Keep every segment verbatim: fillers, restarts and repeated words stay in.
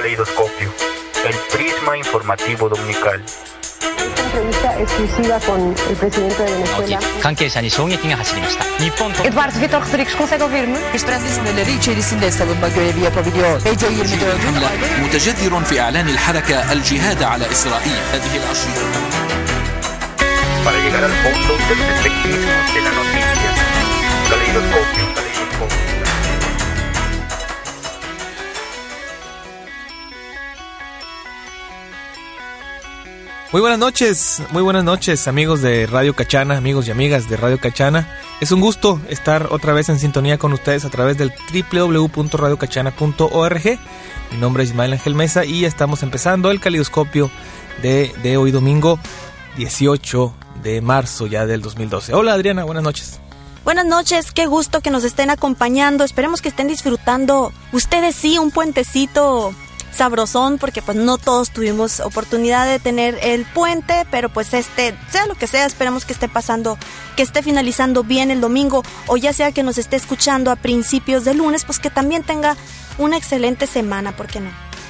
Caleidoscopio, el prisma informativo dominical. Esta entrevista exclusiva con el presidente de Venezuela. Eduardo Vitor Rodrigues, consegue ouvir-me? İstirahatçileri içerisinde savunma görevi yapabiliyor. B C yirmi dördün متجذر في إعلان الحركة الجهاد على إسرائيل. هذه العشرة. Para llegar al fondo del espectrismo de la noticia. Caleidoscopio, caleidoscopio. Muy buenas noches, muy buenas noches amigos de Radio Cachana, amigos y amigas de Radio Cachana. Es un gusto estar otra vez en sintonía con ustedes a través del doble u doble u doble u punto radio cachana punto org. Mi nombre es Ismael Ángel Mesa y ya estamos empezando el caleidoscopio de, de hoy domingo dieciocho de marzo ya del dos mil doce. Hola Adriana, buenas noches. Buenas noches, qué gusto que nos estén acompañando. Esperemos que estén disfrutando ustedes sí un puentecito sabrosón, porque pues no todos tuvimos oportunidad de tener el puente, pero pues este, sea lo que sea, esperemos que esté pasando, que esté finalizando bien el domingo, o ya sea que nos esté escuchando a principios de lunes, pues que también tenga una excelente semana, ¿por qué no?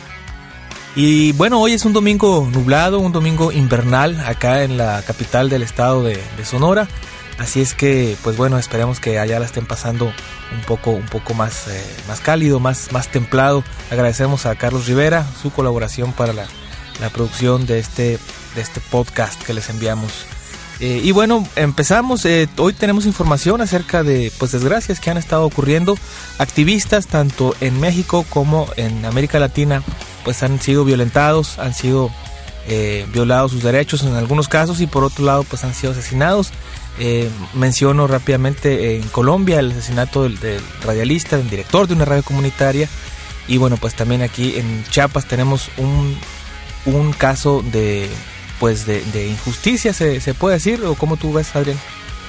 Y bueno, hoy es un domingo nublado, un domingo invernal acá en la capital del estado de, de Sonora. Así es que, pues bueno, esperemos que allá la estén pasando un poco, un poco más, eh, más cálido, más, más templado. Agradecemos a Carlos Rivera su colaboración para la, la producción de este, de este podcast que les enviamos. Eh, y bueno, empezamos. Eh, hoy tenemos información acerca de, pues, desgracias que han estado ocurriendo. Activistas tanto en México como en América Latina, pues han sido violentados, han sido eh, violados sus derechos en algunos casos y por otro lado, pues han sido asesinados. Eh, menciono rápidamente eh, en Colombia el asesinato del, del radialista, del director de una radio comunitaria, y bueno, pues también aquí en Chiapas tenemos un, un caso de, pues de, de injusticia, se, se puede decir, o ¿cómo tú ves, Adrián?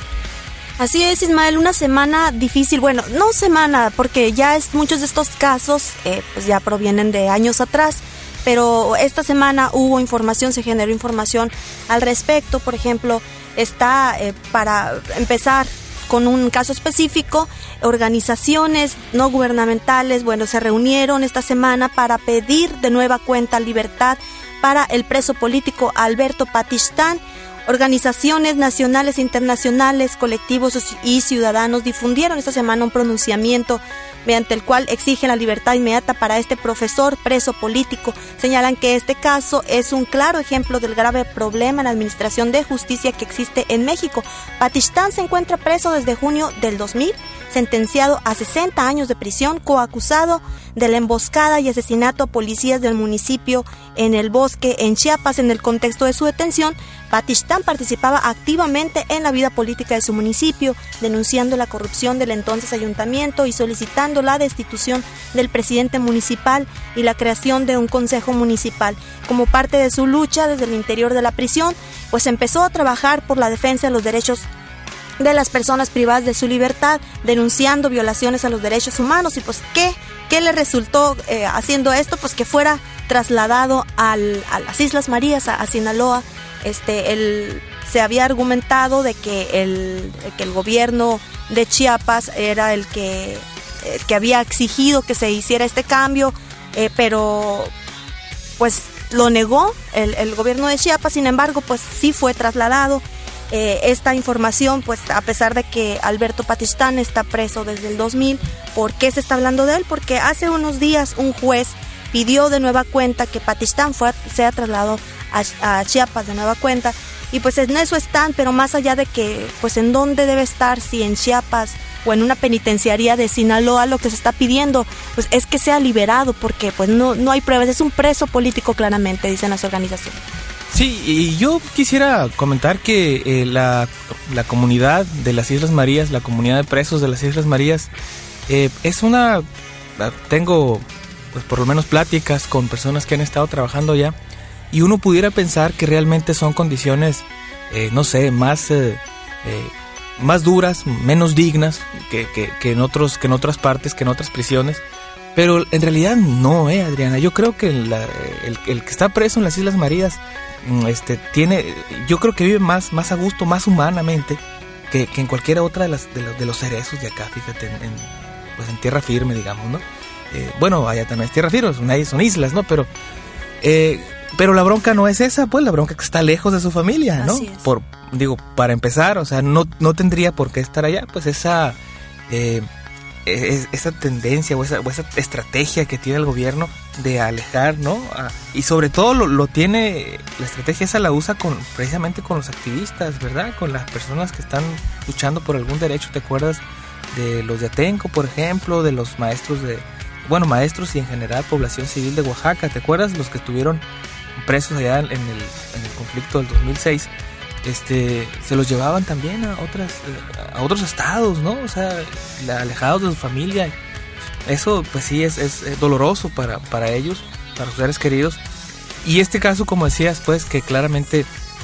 Así es, Ismael, una semana difícil, bueno, no semana, porque ya es, muchos de estos casos eh, pues ya provienen de años atrás, pero esta semana hubo información, se generó información al respecto. Por ejemplo, está, eh, para empezar con un caso específico, organizaciones no gubernamentales, bueno, se reunieron esta semana para pedir de nueva cuenta libertad para el preso político Alberto Patistán. Organizaciones nacionales e internacionales, colectivos y ciudadanos difundieron esta semana un pronunciamiento mediante el cual exigen la libertad inmediata para este profesor preso político. Señalan que este caso es un claro ejemplo del grave problema en la administración de justicia que existe en México. Patistán se encuentra preso desde junio del dos mil, sentenciado a sesenta años de prisión, coacusado de la emboscada y asesinato a policías del municipio en el Bosque, en Chiapas. En el contexto de su detención, Patistán participaba activamente en la vida política de su municipio, denunciando la corrupción del entonces ayuntamiento y solicitando la destitución del presidente municipal y la creación de un consejo municipal. Como parte de su lucha desde el interior de la prisión, pues empezó a trabajar por la defensa de los derechos de las personas privadas de su libertad, denunciando violaciones a los derechos humanos. Y pues, ¿qué, qué le resultó eh, haciendo esto? Pues que fuera trasladado al, a las Islas Marías, a, a Sinaloa. Este, el, se había argumentado de que el, que el gobierno de Chiapas era el que, eh, que había exigido que se hiciera este cambio, eh, pero pues lo negó el, el gobierno de Chiapas. Sin embargo, pues sí fue trasladado. Eh, esta información, pues a pesar de que Alberto Patistán está preso desde el dos mil, ¿por qué se está hablando de él? Porque hace unos días un juez pidió de nueva cuenta que Patistán fue, sea trasladado a, a Chiapas de nueva cuenta, y pues en eso están, pero más allá de que, pues en dónde debe estar, si en Chiapas o en una penitenciaría de Sinaloa, lo que se está pidiendo pues es que sea liberado, porque pues no, no hay pruebas, es un preso político claramente, dicen las organizaciones. Sí, y yo quisiera comentar que eh, la, la comunidad de las Islas Marías, la comunidad de presos de las Islas Marías, eh, es una... Tengo pues por lo menos pláticas con personas que han estado trabajando allá, y uno pudiera pensar que realmente son condiciones, eh, no sé, más, eh, eh, más duras, menos dignas que, que, que, en otros, que en otras partes, que en otras prisiones. Pero en realidad no, eh, Adriana. Yo creo que la, el, el que está preso en las Islas Marías, este, tiene, yo creo que vive más, más a gusto, más humanamente que, que en cualquiera otra de las de los, de los cerezos de acá, fíjate, en, en, pues en tierra firme, digamos, ¿no? eh, bueno, allá también es tierra firme, son, son islas, ¿no? Pero, eh, pero la bronca no es esa, pues la bronca es que está lejos de su familia, ¿no? Así es. Por, digo, para empezar, o sea, no, no tendría por qué estar allá, pues esa... Eh, Es, esa tendencia o esa, o esa estrategia que tiene el gobierno de alejar, ¿no? A, y sobre todo lo, lo tiene, la estrategia esa la usa con precisamente con los activistas, ¿verdad? Con las personas que están luchando por algún derecho. ¿Te acuerdas de los de Atenco, por ejemplo? De los maestros de, bueno, maestros y en general población civil de Oaxaca. ¿Te acuerdas? Los que estuvieron presos allá en el, en el conflicto del dos mil seis. Este, se los llevaban también a otras a otros estados, ¿no? O sea, alejados de su familia. Eso pues sí es, es doloroso para, para ellos, para sus seres queridos. Y este caso, como decías, pues que claramente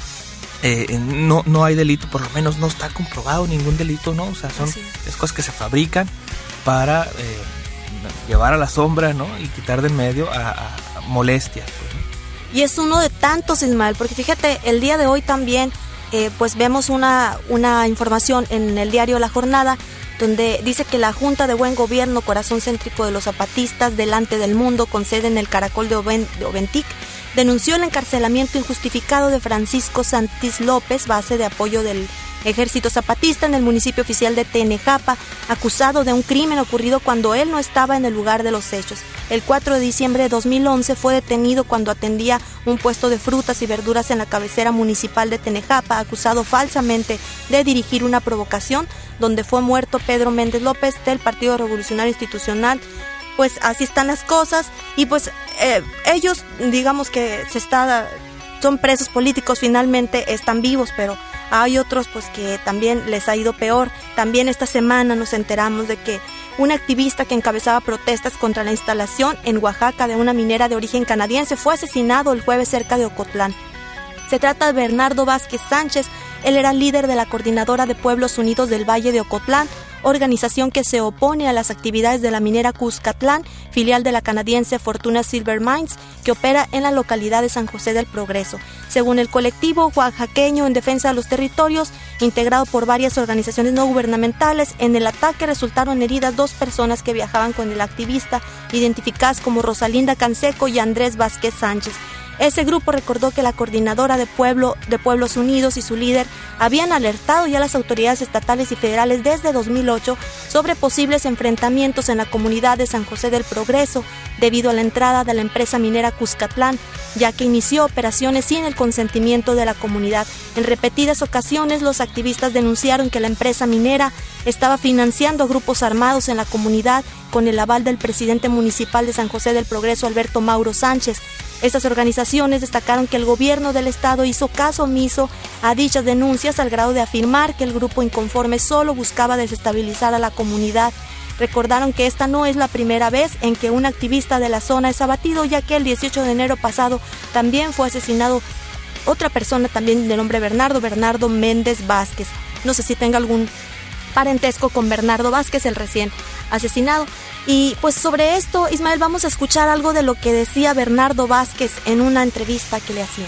eh, no, no hay delito, por lo menos no está comprobado ningún delito, ¿no? O sea, son es cosas que se fabrican para eh, llevar a la sombra, ¿no? Y quitar de en medio a, a, a molestias, pues, ¿no? Y es uno de tantos, Ismael, porque fíjate, el día de hoy también Eh, pues vemos una, una información en el diario La Jornada donde dice que la Junta de Buen Gobierno, corazón céntrico de los zapatistas delante del mundo, con sede en el Caracol de, Oven, de Oventic, denunció el encarcelamiento injustificado de Francisco Santis López, base de apoyo del Ejército Zapatista en el municipio oficial de Tenejapa, acusado de un crimen ocurrido cuando él no estaba en el lugar de los hechos. El cuatro de diciembre de dos mil once fue detenido cuando atendía un puesto de frutas y verduras en la cabecera municipal de Tenejapa, acusado falsamente de dirigir una provocación donde fue muerto Pedro Méndez López del Partido Revolucionario Institucional. Pues así están las cosas y pues eh, ellos digamos que se está, son presos políticos, finalmente están vivos, pero hay otros pues que también les ha ido peor. También esta semana nos enteramos de que un activista que encabezaba protestas contra la instalación en Oaxaca de una minera de origen canadiense fue asesinado el jueves cerca de Ocotlán. Se trata de Bernardo Vázquez Sánchez. Él era líder de la Coordinadora de Pueblos Unidos del Valle de Ocotlán, organización que se opone a las actividades de la minera Cuscatlán, filial de la canadiense Fortuna Silver Mines, que opera en la localidad de San José del Progreso. Según el colectivo oaxaqueño en defensa de los territorios, integrado por varias organizaciones no gubernamentales, en el ataque resultaron heridas dos personas que viajaban con el activista, identificadas como Rosalinda Canseco y Andrés Vázquez Sánchez. Ese grupo recordó que la Coordinadora de, Pueblo, de Pueblos Unidos y su líder habían alertado ya a las autoridades estatales y federales desde dos mil ocho sobre posibles enfrentamientos en la comunidad de San José del Progreso debido a la entrada de la empresa minera Cuscatlán, ya que inició operaciones sin el consentimiento de la comunidad. En repetidas ocasiones los activistas denunciaron que la empresa minera estaba financiando grupos armados en la comunidad con el aval del presidente municipal de San José del Progreso, Alberto Mauro Sánchez. Estas organizaciones destacaron que el gobierno del estado hizo caso omiso a dichas denuncias al grado de afirmar que el grupo inconforme solo buscaba desestabilizar a la comunidad. Recordaron que esta no es la primera vez en que un activista de la zona es abatido, ya que el dieciocho de enero pasado también fue asesinado otra persona también de nombre Bernardo, Bernardo Méndez Vázquez. No sé si tenga algún parentesco con Bernardo Vázquez, el recién asesinado. Y pues sobre esto, Ismael, vamos a escuchar algo de lo que decía Bernardo Vázquez en una entrevista que le hacían.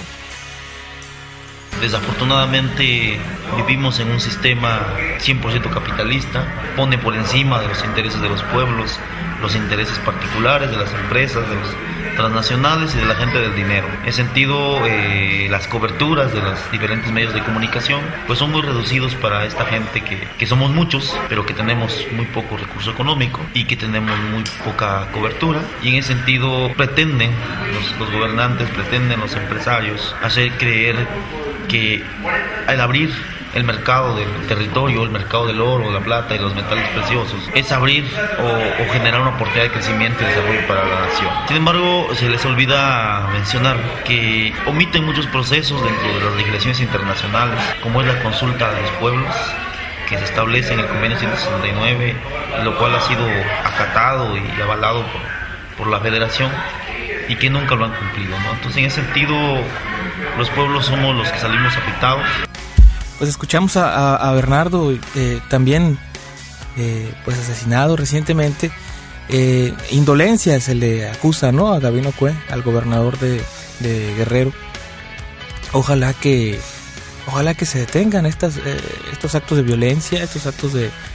Desafortunadamente vivimos en un sistema cien por ciento capitalista, pone por encima de los intereses de los pueblos, los intereses particulares de las empresas, de los transnacionales y de la gente del dinero. En ese sentido, eh, las coberturas de los diferentes medios de comunicación pues son muy reducidos para esta gente que, que somos muchos, pero que tenemos muy poco recurso económico y que tenemos muy poca cobertura. Y en ese sentido pretenden los, los gobernantes, pretenden los empresarios hacer creer que al abrir el mercado del territorio, el mercado del oro, la plata y los metales preciosos, es abrir o, o generar una oportunidad de crecimiento y desarrollo para la nación. Sin embargo, se les olvida mencionar que omiten muchos procesos dentro de las legislaciones internacionales, como es la consulta de los pueblos, que se establece en el convenio ciento sesenta y nueve, lo cual ha sido acatado y avalado por, por la federación, y que nunca lo han cumplido, ¿no? Entonces, en ese sentido, los pueblos somos los que salimos afectados. Pues escuchamos a, a, a Bernardo, eh, también eh, pues asesinado recientemente. Eh, indolencia se le acusa, ¿no?, a Gabino Cue, al gobernador de, de Guerrero. Ojalá que ojalá que se detengan estas, eh, estos actos de violencia, estos actos de,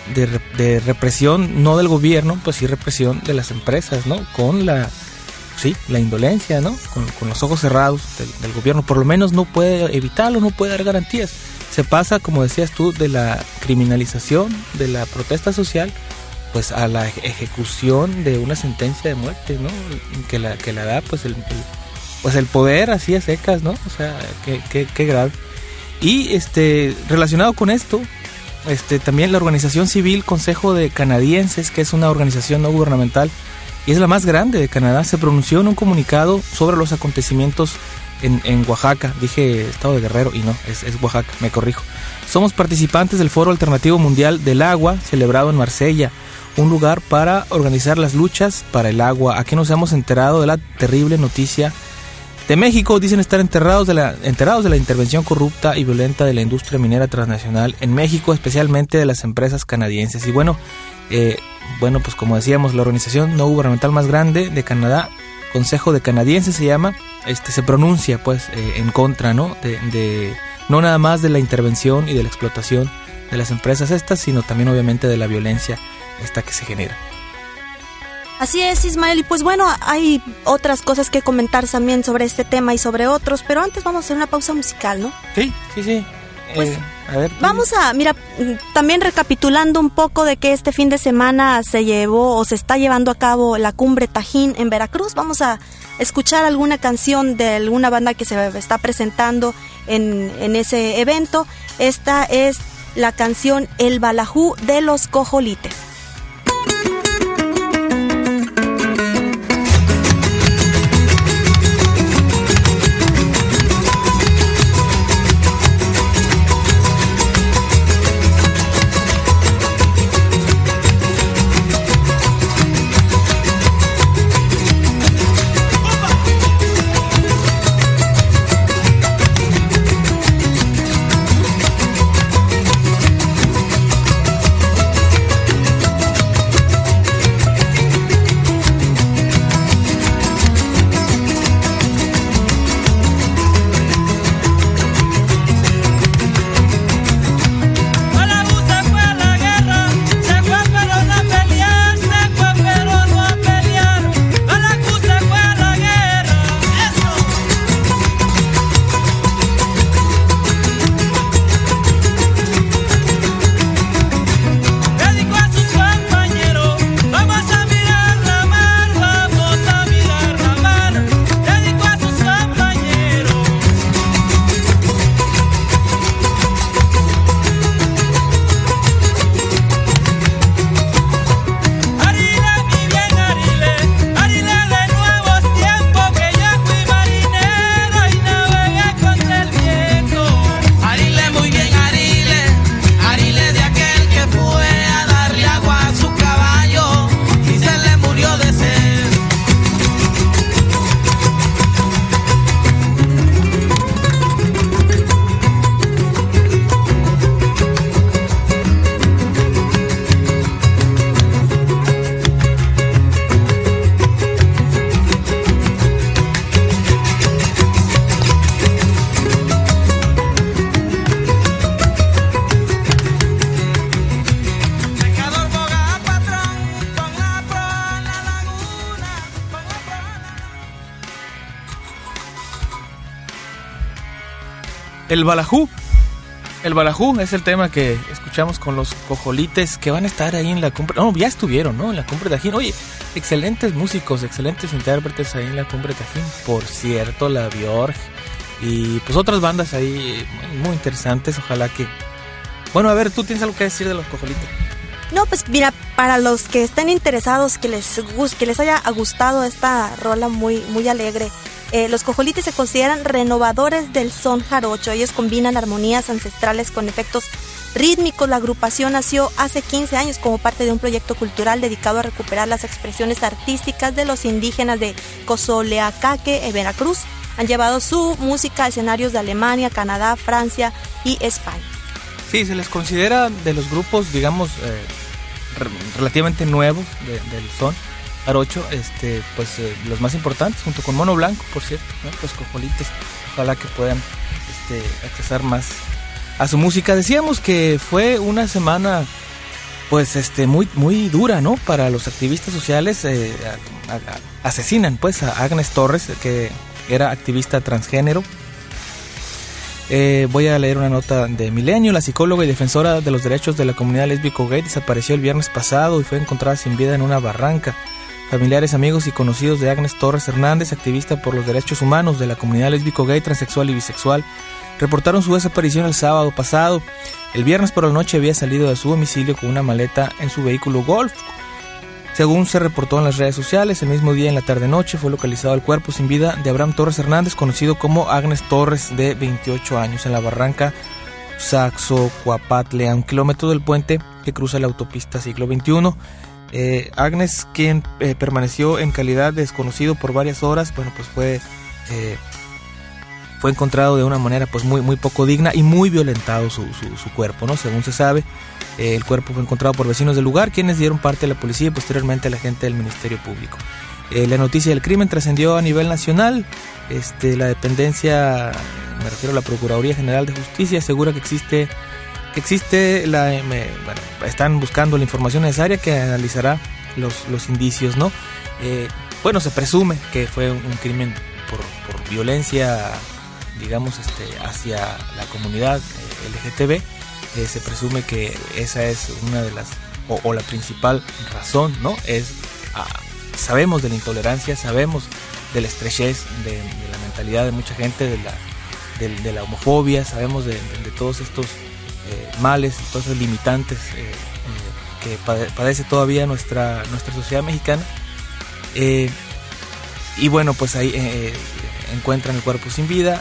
de, de represión, no del gobierno, pues sí represión de las empresas, ¿no? Con la, sí, la indolencia, ¿no? Con, con los ojos cerrados del, del gobierno, por lo menos no puede evitarlo, no puede dar garantías. Se pasa, como decías tú, de la criminalización de la protesta social, pues a la ejecución de una sentencia de muerte, ¿no? Que la, que la da, pues el, el pues el poder así a secas, ¿no? O sea, qué, qué, qué grave. Y este, relacionado con esto, este, también la organización civil Consejo de Canadienses, que es una organización no gubernamental y es la más grande de Canadá, se pronunció en un comunicado sobre los acontecimientos en, en Oaxaca. Dije estado de Guerrero y no, es, es Oaxaca, me corrijo. Somos participantes del Foro Alternativo Mundial del Agua, celebrado en Marsella, un lugar para organizar las luchas para el agua. Aquí nos hemos enterado de la terrible noticia de México. Dicen estar enterados de, la, enterados de la intervención corrupta y violenta de la industria minera transnacional en México, especialmente de las empresas canadienses. Y bueno, eh, bueno, pues como decíamos, la organización no gubernamental más grande de Canadá, Consejo de Canadienses se llama, este se pronuncia pues eh, en contra, ¿no? De, de no nada más de la intervención y de la explotación de las empresas estas, sino también obviamente de la violencia esta que se genera. Así es, Ismael, y pues bueno, hay otras cosas que comentar también sobre este tema y sobre otros, pero antes vamos a hacer una pausa musical, ¿no? Sí, sí, sí. Pues eh, a ver, vamos a, mira, también recapitulando un poco de que este fin de semana se llevó o se está llevando a cabo la Cumbre Tajín en Veracruz. Vamos a escuchar alguna canción de alguna banda que se está presentando en, en ese evento. Esta es la canción El Balajú de los Cojolites. El Balajú. El Balajú es el tema que escuchamos con los Cojolites, que van a estar ahí en la cumbre. No, ya estuvieron, ¿no? En la Cumbre Tajín. Oye, excelentes músicos, excelentes intérpretes ahí en la Cumbre Tajín. Por cierto, la Björk y pues otras bandas ahí muy interesantes. Ojalá que... Bueno, a ver, ¿tú tienes algo que decir de los Cojolites? No, pues mira, para los que estén interesados, que les guste, que les haya gustado esta rola muy, muy alegre, eh, los Cojolites se consideran renovadores del son jarocho. Ellos combinan armonías ancestrales con efectos rítmicos. La agrupación nació hace quince años como parte de un proyecto cultural dedicado a recuperar las expresiones artísticas de los indígenas de Cozoleacaque, en Veracruz. Han llevado su música a escenarios de Alemania, Canadá, Francia y España. Sí, se les considera de los grupos, digamos, eh, re- relativamente nuevos de, del son jarocho, este, pues eh, los más importantes, junto con Mono Blanco, por cierto, ¿no? Los Cojolites. Ojalá que puedan este, accesar más a su música. Decíamos que fue una semana pues este muy muy dura, ¿no? Para los activistas sociales. eh, a, a, asesinan pues a Agnes Torres, que era activista transgénero. Eh, voy a leer una nota de Milenio. La psicóloga y defensora de los derechos de la comunidad lésbico-gay desapareció el viernes pasado y fue encontrada sin vida en una barranca. Familiares, amigos y conocidos de Agnes Torres Hernández, activista por los derechos humanos de la comunidad lésbico-gay, transexual y bisexual, reportaron su desaparición el sábado pasado. El viernes por la noche había salido de su domicilio con una maleta en su vehículo Golf. Según se reportó en las redes sociales, el mismo día en la tarde-noche fue localizado el cuerpo sin vida de Abraham Torres Hernández, conocido como Agnes Torres, de veintiocho años, en la barranca Saxocuapatle, a un kilómetro del puente que cruza la autopista Siglo veintiuno. Eh, Agnes, quien eh, permaneció en calidad de desconocido por varias horas, bueno, pues fue eh, fue encontrado de una manera pues muy muy poco digna y muy violentado su, su, su cuerpo, ¿no? Según se sabe, eh, el cuerpo fue encontrado por vecinos del lugar, quienes dieron parte a la policía y posteriormente a la gente del Ministerio Público. Eh, la noticia del crimen trascendió a nivel nacional. Este, la dependencia, me refiero a la Procuraduría General de Justicia, asegura que existe que existe la me, bueno, están buscando la información necesaria que analizará los, los indicios, ¿no? Eh, bueno, se presume que fue un, un crimen por, por violencia, digamos, este, hacia la comunidad eh, L G T B. Eh, se presume que esa es una de las, o, o la principal razón, ¿no? Es, ah, sabemos de la intolerancia, sabemos de la estrechez de, de la mentalidad de mucha gente, de la, de, de la homofobia, sabemos de, de, de todos estos eh, males, todos esos limitantes eh, eh, que pade, padece todavía nuestra, nuestra sociedad mexicana. Eh, y bueno, pues ahí eh, encuentran el cuerpo sin vida.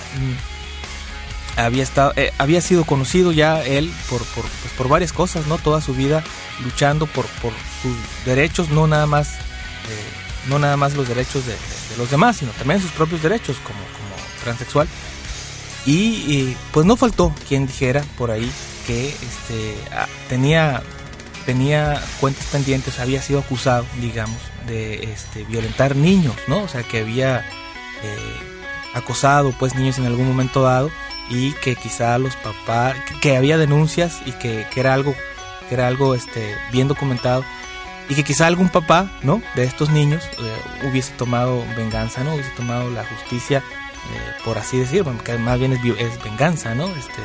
Había estado, eh, había sido conocido ya él por, por, pues por varias cosas, ¿no? Toda su vida luchando por, por sus derechos, no nada más, eh, no nada más los derechos de, de, de los demás, sino también sus propios derechos como, como transexual. Y, y pues no faltó quien dijera por ahí que este, tenía, tenía cuentas pendientes, había sido acusado, digamos, de este, violentar niños, ¿no? O sea, que había eh, acosado pues niños en algún momento dado, y que quizá los papás, que había denuncias y que, que era algo, que era algo este, bien documentado, y que quizá algún papá, ¿no?, de estos niños eh, hubiese tomado venganza, ¿no? Hubiese tomado la justicia, eh, por así decirlo, que más bien es, es venganza, ¿no? Este,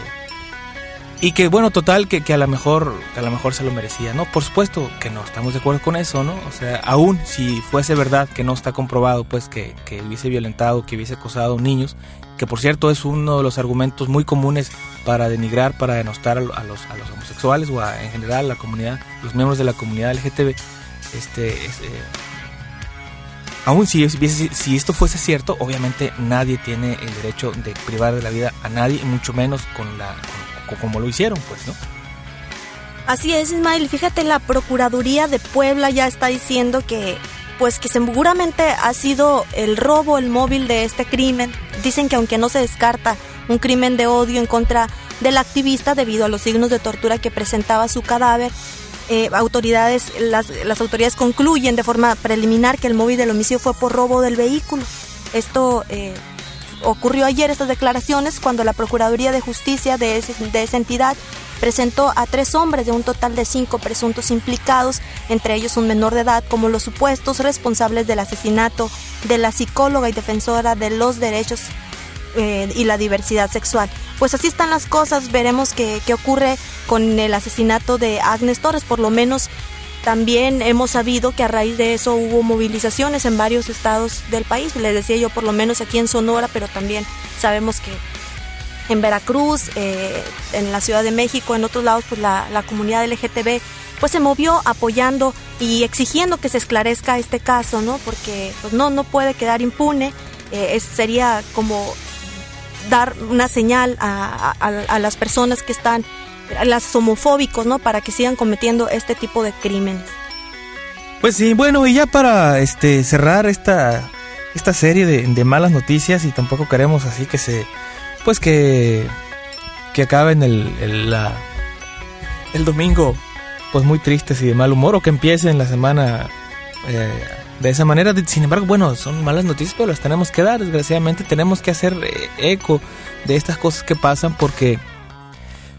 y que bueno, total, que, que a lo mejor, que a lo mejor se lo merecía, ¿no? Por supuesto que no estamos de acuerdo con eso, ¿no? O sea, aún si fuese verdad, que no está comprobado, pues que, que hubiese violentado, que hubiese acosado niños, que por cierto es uno de los argumentos muy comunes para denigrar, para denostar a los, a los homosexuales o a, en general a la comunidad, los miembros de la comunidad L G T B. Este, es, eh, aún si, si, si esto fuese cierto, obviamente nadie tiene el derecho de privar de la vida a nadie, mucho menos con la con, con, como lo hicieron, pues, ¿no? Así es, Ismael. Fíjate, la Procuraduría de Puebla ya está diciendo que pues que seguramente ha sido el robo, el móvil de este crimen. Dicen que aunque no se descarta un crimen de odio en contra del activista debido a los signos de tortura que presentaba su cadáver, eh, autoridades, las, las autoridades concluyen de forma preliminar que el móvil del homicidio fue por robo del vehículo. Esto eh, ocurrió ayer, estas declaraciones, cuando la Procuraduría de Justicia de, ese, de esa entidad presentó a tres hombres de un total de cinco presuntos implicados, entre ellos un menor de edad, como los supuestos responsables del asesinato de la psicóloga y defensora de los derechos eh, y la diversidad sexual. Pues así están las cosas. Veremos qué, qué ocurre con el asesinato de Agnes Torres. Por lo menos también hemos sabido que a raíz de eso hubo movilizaciones en varios estados del país. Les decía yo, por lo menos aquí en Sonora, pero también sabemos que en Veracruz, eh, en la Ciudad de México, en otros lados, pues la, la comunidad L G T B pues se movió apoyando y exigiendo que se esclarezca este caso, ¿no? Porque pues no, no puede quedar impune. Eh, es, sería como dar una señal a, a, a las personas que están, a los homofóbicos, ¿no? Para que sigan cometiendo este tipo de crímenes. Pues sí, bueno, y ya para este cerrar esta, esta serie de, de malas noticias, y tampoco queremos así que se... pues que que acaben el, el, la, el domingo pues muy tristes y de mal humor, o que empiecen la semana eh, de esa manera. Sin embargo, bueno, son malas noticias, pero las tenemos que dar. Desgraciadamente tenemos que hacer eh, eco de estas cosas que pasan, porque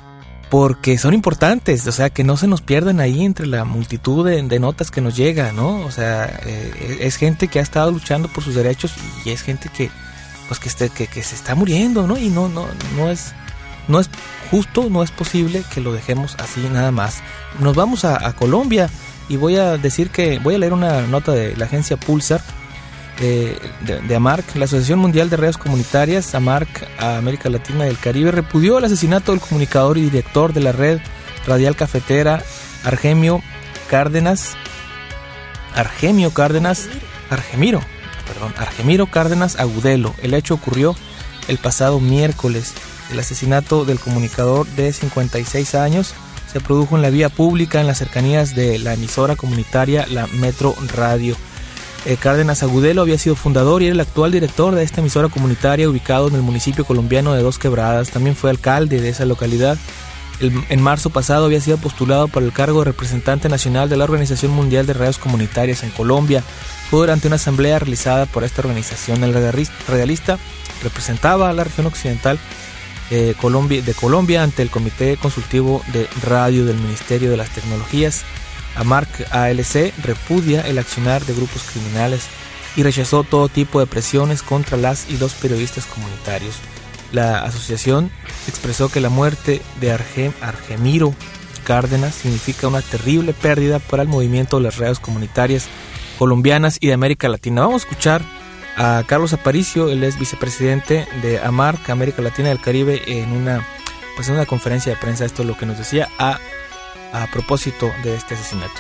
porque son importantes, o sea, que no se nos pierdan ahí entre la multitud de, de notas que nos llega, ¿no? O sea, eh, es gente que ha estado luchando por sus derechos y es gente que, pues, que, esté, que, que se está muriendo, ¿no? Y no, no, no es, no es justo, no es posible que lo dejemos así nada más. Nos vamos a, a Colombia y voy a decir que, voy a leer una nota de la agencia Pulsar, De, de, de AMARC. La Asociación Mundial de Radios Comunitarias, AMARC, a América Latina y el Caribe, repudió el asesinato del comunicador y director de la red radial cafetera Argemio Cárdenas, Argemio Cárdenas, Argemiro, perdón, Argemiro Cárdenas Agudelo. El hecho ocurrió el pasado miércoles. El asesinato del comunicador de cincuenta y seis años se produjo en la vía pública en las cercanías de la emisora comunitaria La Metro Radio. Eh, Cárdenas Agudelo había sido fundador y era el actual director de esta emisora comunitaria ubicado en el municipio colombiano de Dos Quebradas. También fue alcalde de esa localidad. El, en marzo pasado había sido postulado para el cargo de representante nacional de la Organización Mundial de Radios Comunitarias en Colombia. Fue durante una asamblea realizada por esta organización. El radialista representaba a la región occidental eh, Colombia, de Colombia ante el Comité Consultivo de Radio del Ministerio de las Tecnologías. AMARC A L C repudia el accionar de grupos criminales y rechazó todo tipo de presiones contra las y los periodistas comunitarios. La asociación expresó que la muerte de Argem, Argemiro Cárdenas significa una terrible pérdida para el movimiento de las radios comunitarias colombianas y de América Latina. Vamos a escuchar a Carlos Aparicio, él es vicepresidente de AMARC, América Latina y el Caribe, en una, pues en una conferencia de prensa. Esto es lo que nos decía a a propósito de este asesinato.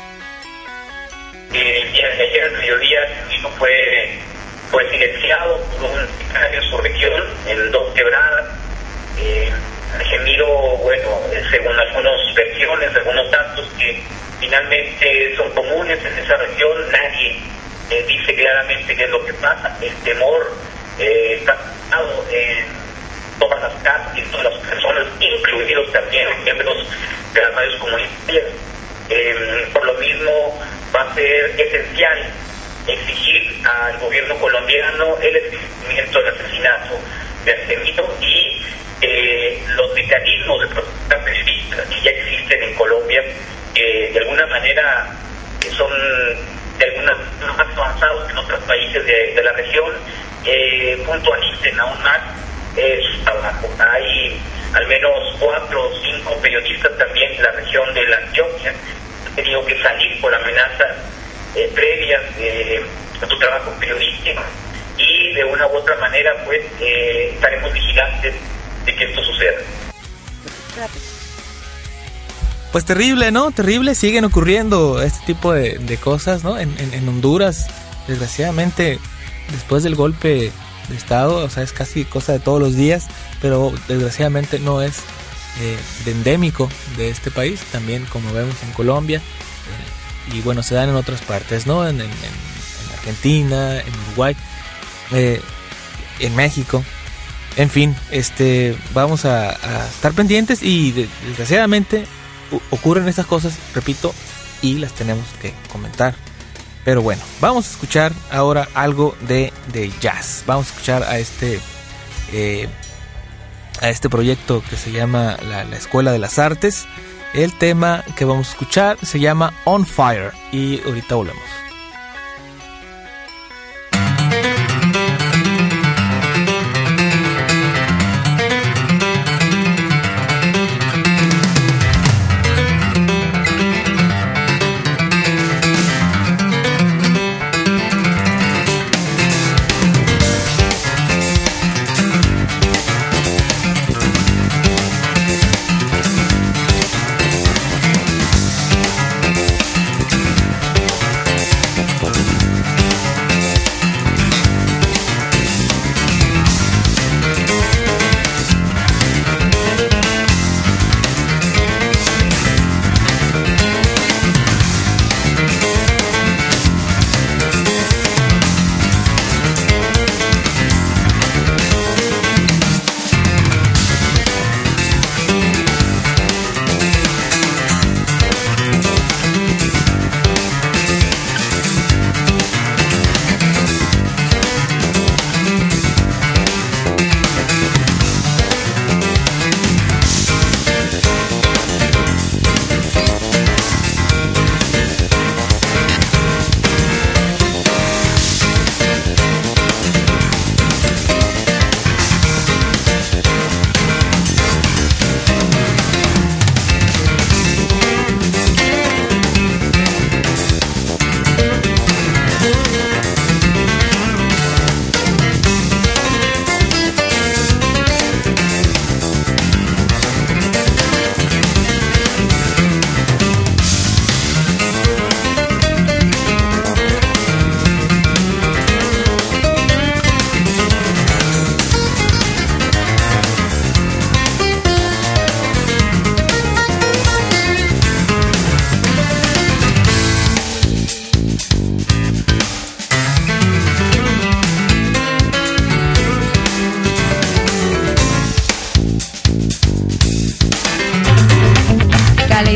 Eh, ayer al mediodía mismo fue, fue silenciado por un sicario de su región, en Dos Quebradas. Eh, Argemiro, bueno, según algunas versiones, algunos datos que finalmente son comunes en esa región, nadie eh, dice claramente qué es lo que pasa. El temor eh, está basado en todas las casas y en todas las personas, incluidos también miembros de las radios comunitarias. Eh, por lo mismo va a ser esencial exigir al gobierno colombiano el esclarecimiento del asesinato de Argemiro y eh, los mecanismos de protección periodística que ya existen en Colombia, que de alguna manera son de alguna más avanzados que en otros países de, de la región, eh, puntualicen aún más eh, su trabajo. Hay al menos cuatro o cinco periodistas también de la región de la Antioquia han tenido que salir por amenazas eh, previas eh, a su trabajo periodístico, y de una u otra manera pues eh, estaremos vigilantes de que esto suceda. Pues terrible, ¿no? Terrible, siguen ocurriendo este tipo de, de cosas, ¿no? En, en, en Honduras, desgraciadamente, después del golpe de Estado, o sea, es casi cosa de todos los días, pero desgraciadamente no es eh, de endémico de este país, también como vemos en Colombia, eh, y bueno, se dan en otras partes, ¿no? En, en, en Argentina, en Uruguay, eh, en México, en fin, este, vamos a, a estar pendientes y desgraciadamente ocurren estas cosas, repito, y las tenemos que comentar. Pero bueno, vamos a escuchar ahora algo de, de jazz. Vamos a escuchar a este eh, a este proyecto que se llama la, la Escuela de las Artes. El tema que vamos a escuchar se llama On Fire y ahorita volvemos.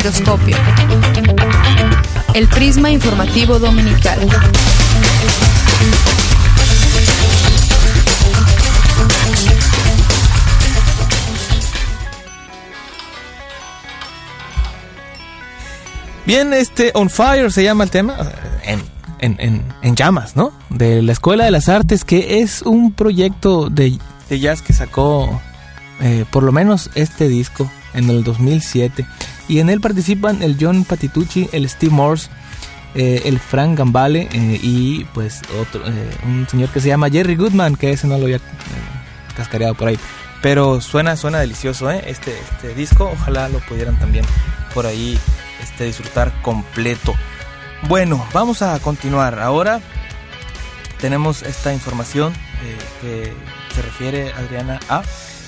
Caleidoscopio. El prisma informativo dominical. Bien, este On Fire se llama el tema, en, en, en, en llamas, ¿no? De la Escuela de las Artes, que es un proyecto de, de jazz que sacó eh, por lo menos este disco en el dos mil siete. Y en él participan el John Patitucci, el Steve Morse, eh, el Frank Gambale eh, y pues otro eh, un señor que se llama Jerry Goodman, que ese no lo había eh, cascareado por ahí. Pero suena, suena delicioso, ¿eh? Este, este disco, ojalá lo pudieran también por ahí este, disfrutar completo. Bueno, vamos a continuar. Ahora tenemos esta información eh, que se refiere, Adriana, a...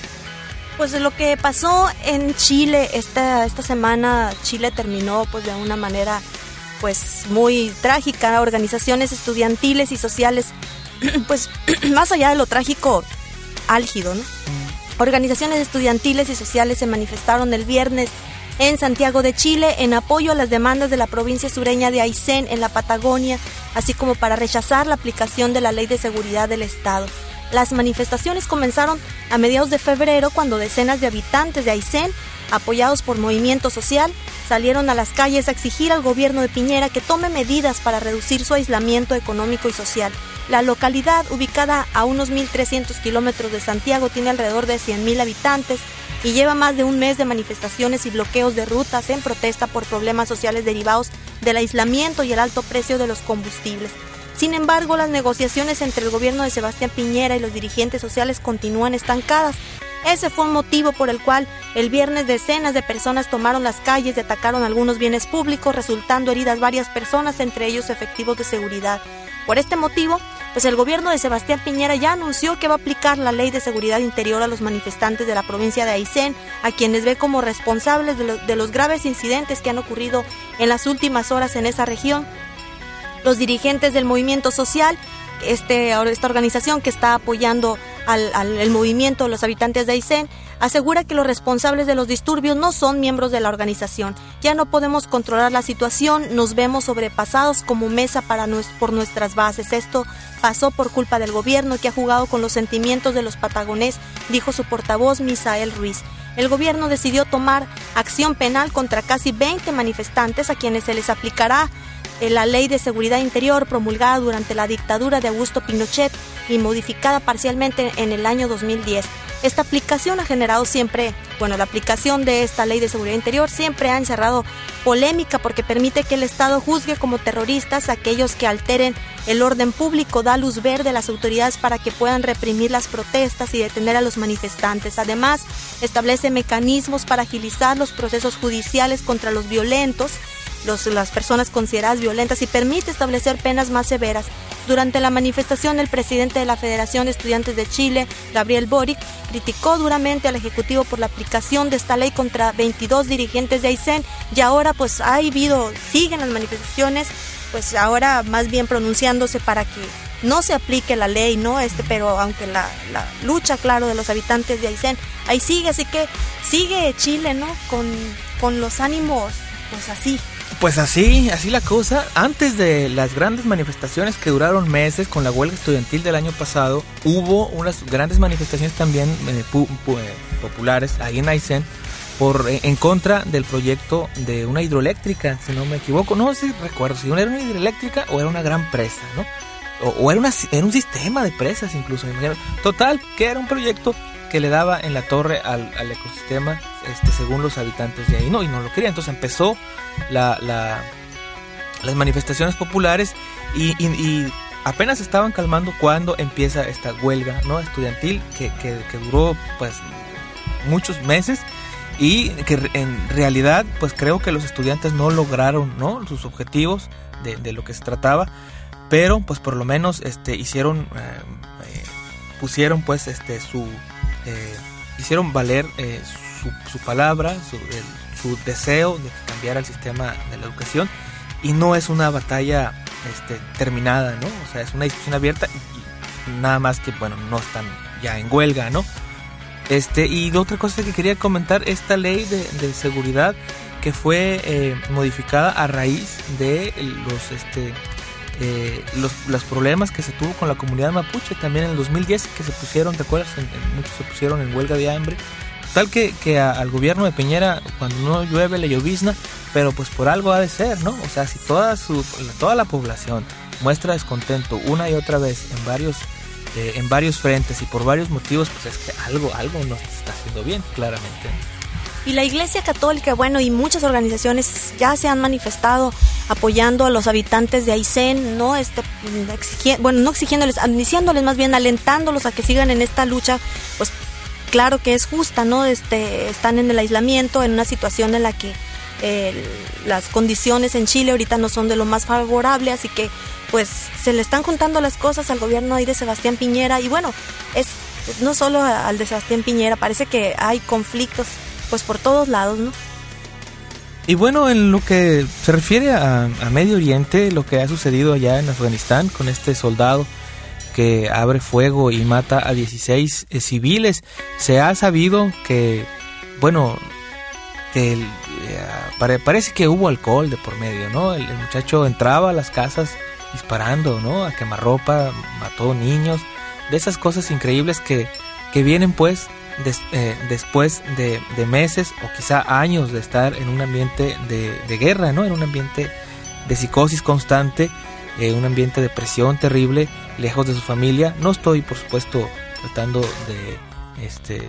Pues lo que pasó en Chile esta, esta semana. Chile terminó pues de una manera pues muy trágica. Organizaciones estudiantiles y sociales, pues más allá de lo trágico, álgido, ¿no? Organizaciones estudiantiles y sociales se manifestaron el viernes en Santiago de Chile en apoyo a las demandas de la provincia sureña de Aysén en la Patagonia, así como para rechazar la aplicación de la Ley de Seguridad del Estado. Las manifestaciones comenzaron a mediados de febrero, cuando decenas de habitantes de Aysén, apoyados por Movimiento Social, salieron a las calles a exigir al gobierno de Piñera que tome medidas para reducir su aislamiento económico y social. La localidad, ubicada a unos mil trescientos kilómetros de Santiago, tiene alrededor de cien mil habitantes y lleva más de un mes de manifestaciones y bloqueos de rutas en protesta por problemas sociales derivados del aislamiento y el alto precio de los combustibles. Sin embargo, las negociaciones entre el gobierno de Sebastián Piñera y los dirigentes sociales continúan estancadas. Ese fue un motivo por el cual el viernes decenas de personas tomaron las calles y atacaron algunos bienes públicos, resultando heridas varias personas, entre ellos efectivos de seguridad. Por este motivo, pues el gobierno de Sebastián Piñera ya anunció que va a aplicar la Ley de Seguridad Interior a los manifestantes de la provincia de Aysén, a quienes ve como responsables de, lo, de los graves incidentes que han ocurrido en las últimas horas en esa región. Los dirigentes del Movimiento Social, este, esta organización que está apoyando al, al el movimiento de los habitantes de Aysén, asegura que los responsables de los disturbios no son miembros de la organización. Ya no podemos controlar la situación, nos vemos sobrepasados como mesa para nues, por nuestras bases. Esto pasó por culpa del gobierno, que ha jugado con los sentimientos de los patagones, dijo su portavoz Misael Ruiz. El gobierno decidió tomar acción penal contra casi veinte manifestantes, a quienes se les aplicará la Ley de Seguridad Interior, promulgada durante la dictadura de Augusto Pinochet y modificada parcialmente en el año dos mil diez. Esta aplicación ha generado siempre, bueno, la aplicación de esta Ley de Seguridad Interior siempre ha encerrado polémica, porque permite que el Estado juzgue como terroristas a aquellos que alteren el orden público, da luz verde a las autoridades para que puedan reprimir las protestas y detener a los manifestantes. Además, establece mecanismos para agilizar los procesos judiciales contra los violentos, Los, las personas consideradas violentas, y permite establecer penas más severas. Durante la manifestación, el presidente de la Federación de Estudiantes de Chile, Gabriel Boric, criticó duramente al Ejecutivo por la aplicación de esta ley contra veintidós dirigentes de Aysén, y ahora pues ha habido, siguen las manifestaciones, pues ahora más bien pronunciándose para que no se aplique la ley, ¿no? Este, pero aunque la, la lucha, claro, de los habitantes de Aysén ahí sigue, así que sigue Chile, ¿no? Con, con los ánimos, pues así. Pues así, así la cosa. Antes de las grandes manifestaciones que duraron meses con la huelga estudiantil del año pasado, hubo unas grandes manifestaciones también eh, pu- pu- eh, populares ahí en Aysén por, eh, en contra del proyecto de una hidroeléctrica, si no me equivoco. No sé si recuerdo si era una hidroeléctrica o era una gran presa, ¿no? O, o era, una, era un sistema de presas incluso. Total, que era un proyecto que le daba en la torre al, al ecosistema, este, según los habitantes de ahí, no, y no lo querían. Entonces empezó la, la, las manifestaciones populares y, y, y apenas estaban calmando cuando empieza esta huelga, ¿no? estudiantil que, que, que duró pues muchos meses, y que en realidad pues creo que los estudiantes no lograron, ¿no? sus objetivos de, de lo que se trataba, pero pues por lo menos este, hicieron eh, eh, pusieron pues este su Eh, hicieron valer eh, su, su palabra, su, el, su deseo de cambiar el sistema de la educación, y no es una batalla este, terminada, ¿no? O sea, es una discusión abierta, y nada más que, bueno, no están ya en huelga, ¿no? Este, y otra cosa que quería comentar, esta ley de, de seguridad que fue eh, modificada a raíz de los este eh, los, los problemas que se tuvo con la comunidad mapuche también en el dos mil diez, que se pusieron, ¿te acuerdas? En, en, muchos se pusieron en huelga de hambre. Tal que, que a, al gobierno de Piñera, cuando no llueve, le llovizna, pero pues por algo ha de ser, ¿no? O sea, si toda su toda la población muestra descontento una y otra vez en varios eh, en varios frentes y por varios motivos, pues es que algo algo no está haciendo bien, claramente. Y la Iglesia Católica, bueno, y muchas organizaciones ya se han manifestado apoyando a los habitantes de Aysén, ¿no? Este, exigi- bueno, no exigiéndoles, diciéndoles más bien, alentándolos a que sigan en esta lucha, pues claro que es justa, ¿no? Este, están en el aislamiento, en una situación en la que eh, las condiciones en Chile ahorita no son de lo más favorable, así que pues se le están juntando las cosas al gobierno ahí de Sebastián Piñera, y bueno, es no solo al de Sebastián Piñera, parece que hay conflictos pues por todos lados, ¿no? Y bueno, en lo que se refiere a, a Medio Oriente, lo que ha sucedido allá en Afganistán con este soldado que abre fuego y mata a dieciséis eh, civiles, se ha sabido que, bueno, que el, eh, pare, parece que hubo alcohol de por medio, ¿no? El, el muchacho entraba a las casas disparando, ¿no? A quemarropa, mató niños, de esas cosas increíbles que, que vienen pues des, eh, después de, de meses o quizá años de estar en un ambiente de, de guerra, ¿no? En un ambiente de psicosis constante, eh, un ambiente de presión terrible, lejos de su familia. No estoy, por supuesto, tratando de, este,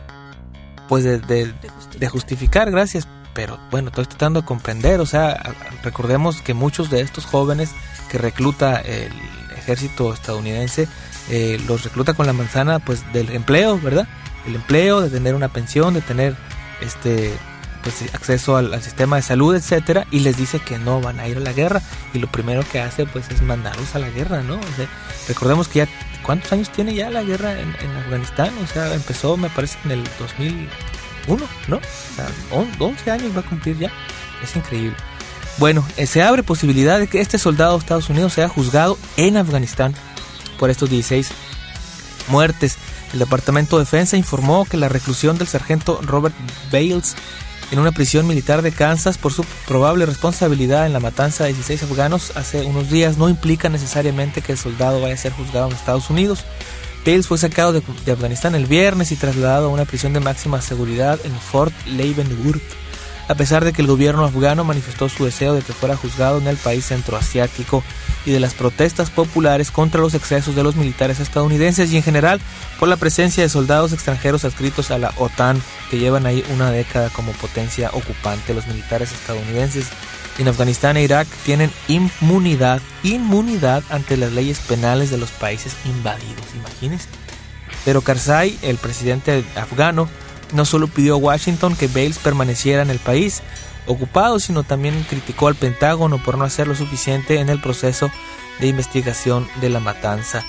pues de, de, de, justificar. de justificar, gracias, pero bueno, estoy tratando de comprender. O sea, recordemos que muchos de estos jóvenes que recluta el ejército estadounidense, eh, los recluta con la manzana, pues, del empleo, ¿verdad? El empleo, de tener una pensión, de tener, este, pues, acceso al, al sistema de salud, etcétera, y les dice que no van a ir a la guerra, y lo primero que hace pues es mandarlos a la guerra, ¿no? O sea, recordemos que ya, ¿cuántos años tiene ya la guerra en, en Afganistán? O sea, empezó, me parece, en el dos mil uno, ¿no? O sea, once años va a cumplir ya. Es increíble. Bueno, eh, se abre posibilidad de que este soldado de Estados Unidos sea juzgado en Afganistán por estos dieciséis muertes. El Departamento de Defensa informó que la reclusión del sargento Robert Bales en una prisión militar de Kansas por su probable responsabilidad en la matanza de dieciséis afganos hace unos días no implica necesariamente que el soldado vaya a ser juzgado en Estados Unidos. Bales fue sacado de, de Afganistán el viernes y trasladado a una prisión de máxima seguridad en Fort Leavenworth, a pesar de que el gobierno afgano manifestó su deseo de que fuera juzgado en el país centroasiático y de las protestas populares contra los excesos de los militares estadounidenses y en general por la presencia de soldados extranjeros adscritos a la OTAN que llevan ahí una década como potencia ocupante. Los militares estadounidenses en Afganistán e Irak tienen inmunidad, inmunidad ante las leyes penales de los países invadidos, imagínense. Pero Karzai, el presidente afgano, no solo pidió a Washington que Bales permaneciera en el país ocupado, sino también criticó al Pentágono por no hacer lo suficiente en el proceso de investigación de la matanza.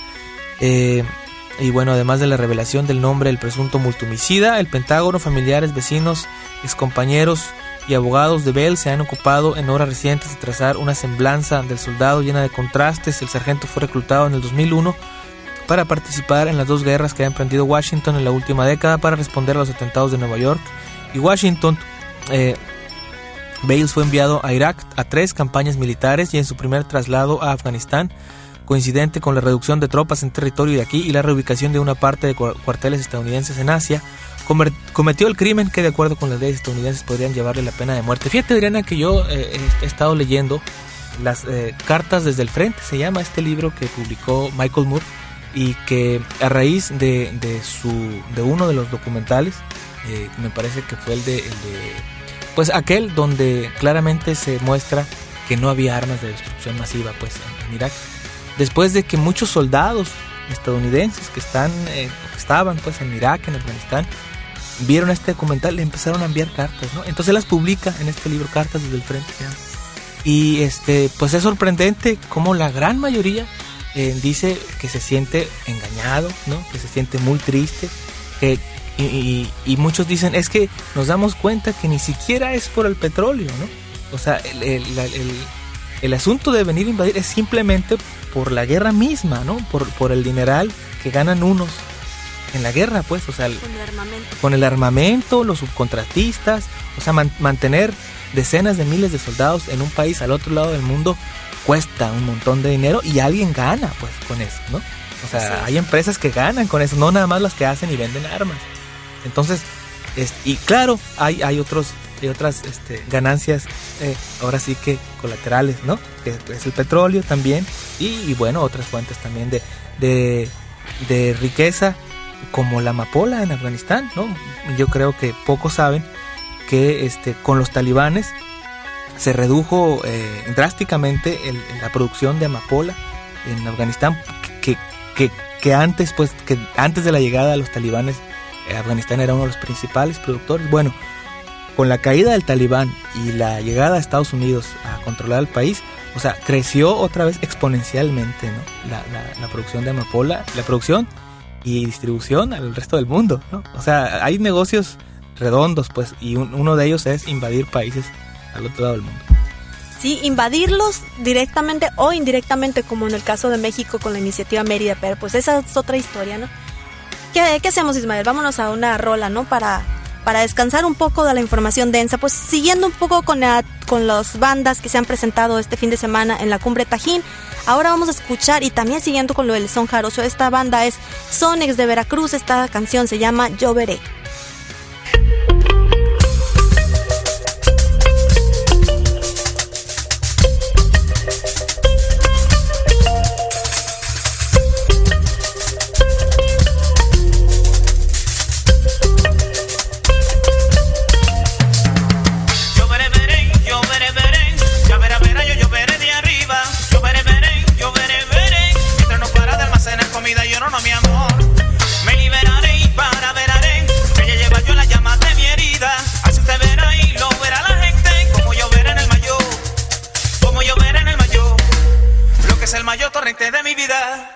Eh, y bueno, además de la revelación del nombre del presunto multimicida, el Pentágono, familiares, vecinos, excompañeros y abogados de Bales se han ocupado en horas recientes de trazar una semblanza del soldado llena de contrastes. El sargento fue reclutado en el dos mil uno para participar en las dos guerras que ha emprendido Washington en la última década para responder a los atentados de Nueva York y Washington. Eh, Bales fue enviado a Irak a tres campañas militares y en su primer traslado a Afganistán, coincidente con la reducción de tropas en territorio iraquí y la reubicación de una parte de cuarteles estadounidenses en Asia, cometió el crimen que de acuerdo con las leyes estadounidenses podrían llevarle la pena de muerte. Fíjate, Adriana, que yo eh, he estado leyendo las eh, Cartas desde el Frente, se llama este libro que publicó Michael Moore, y que a raíz de, de su de uno de los documentales, eh, me parece que fue el de, el de pues aquel donde claramente se muestra que no había armas de destrucción masiva pues en, en Irak, después de que muchos soldados estadounidenses que están eh, que estaban pues en Irak, en Afganistán, vieron este documental, le empezaron a enviar cartas, ¿no? Entonces las publica en este libro, Cartas desde el Frente, ¿no? Y este pues es sorprendente cómo la gran mayoría eh, dice que se siente engañado, ¿no? Que se siente muy triste, que y, y, y muchos dicen es que nos damos cuenta que ni siquiera es por el petróleo, ¿no? O sea, el, el, el, el asunto de venir a invadir es simplemente por la guerra misma, ¿no? Por, por el dineral que ganan unos en la guerra, pues, o sea, Con el armamento. con el armamento, los subcontratistas, o sea, man- mantener decenas de miles de soldados en un país al otro lado del mundo cuesta un montón de dinero y alguien gana, pues, con eso, ¿no? O sea, Sí. hay empresas que ganan con eso, no nada más las que hacen y venden armas. Entonces, es, y claro, hay, hay otros, hay otras este, ganancias, eh, ahora sí que colaterales, ¿no? Que es el petróleo también, y, y bueno, otras fuentes también de, de, de riqueza, como la amapola en Afganistán, ¿no? Yo creo que pocos saben que este, con los talibanes se redujo eh, drásticamente el, la producción de amapola en Afganistán, que, que, que antes, pues, que antes de la llegada de los talibanes, eh, Afganistán era uno de los principales productores. Bueno, con la caída del talibán y la llegada de Estados Unidos a controlar el país, o sea, creció otra vez exponencialmente, ¿no? La, la, la producción de amapola, la producción y distribución al resto del mundo, ¿no? O sea, hay negocios redondos, pues, y un, uno de ellos es invadir países al otro lado del mundo. Sí, invadirlos directamente o indirectamente, como en el caso de México con la iniciativa Mérida, pero pues esa es otra historia, ¿no? ¿Qué, qué hacemos, Ismael? Vámonos a una rola, ¿no? Para, para descansar un poco de la información densa, pues siguiendo un poco con, la, con las bandas que se han presentado este fin de semana en la Cumbre Tajín. Ahora vamos a escuchar, y también siguiendo con lo del son jarocho, esta banda es Sonex de Veracruz, esta canción se llama Yo Veré. El mayor torrente de mi vida.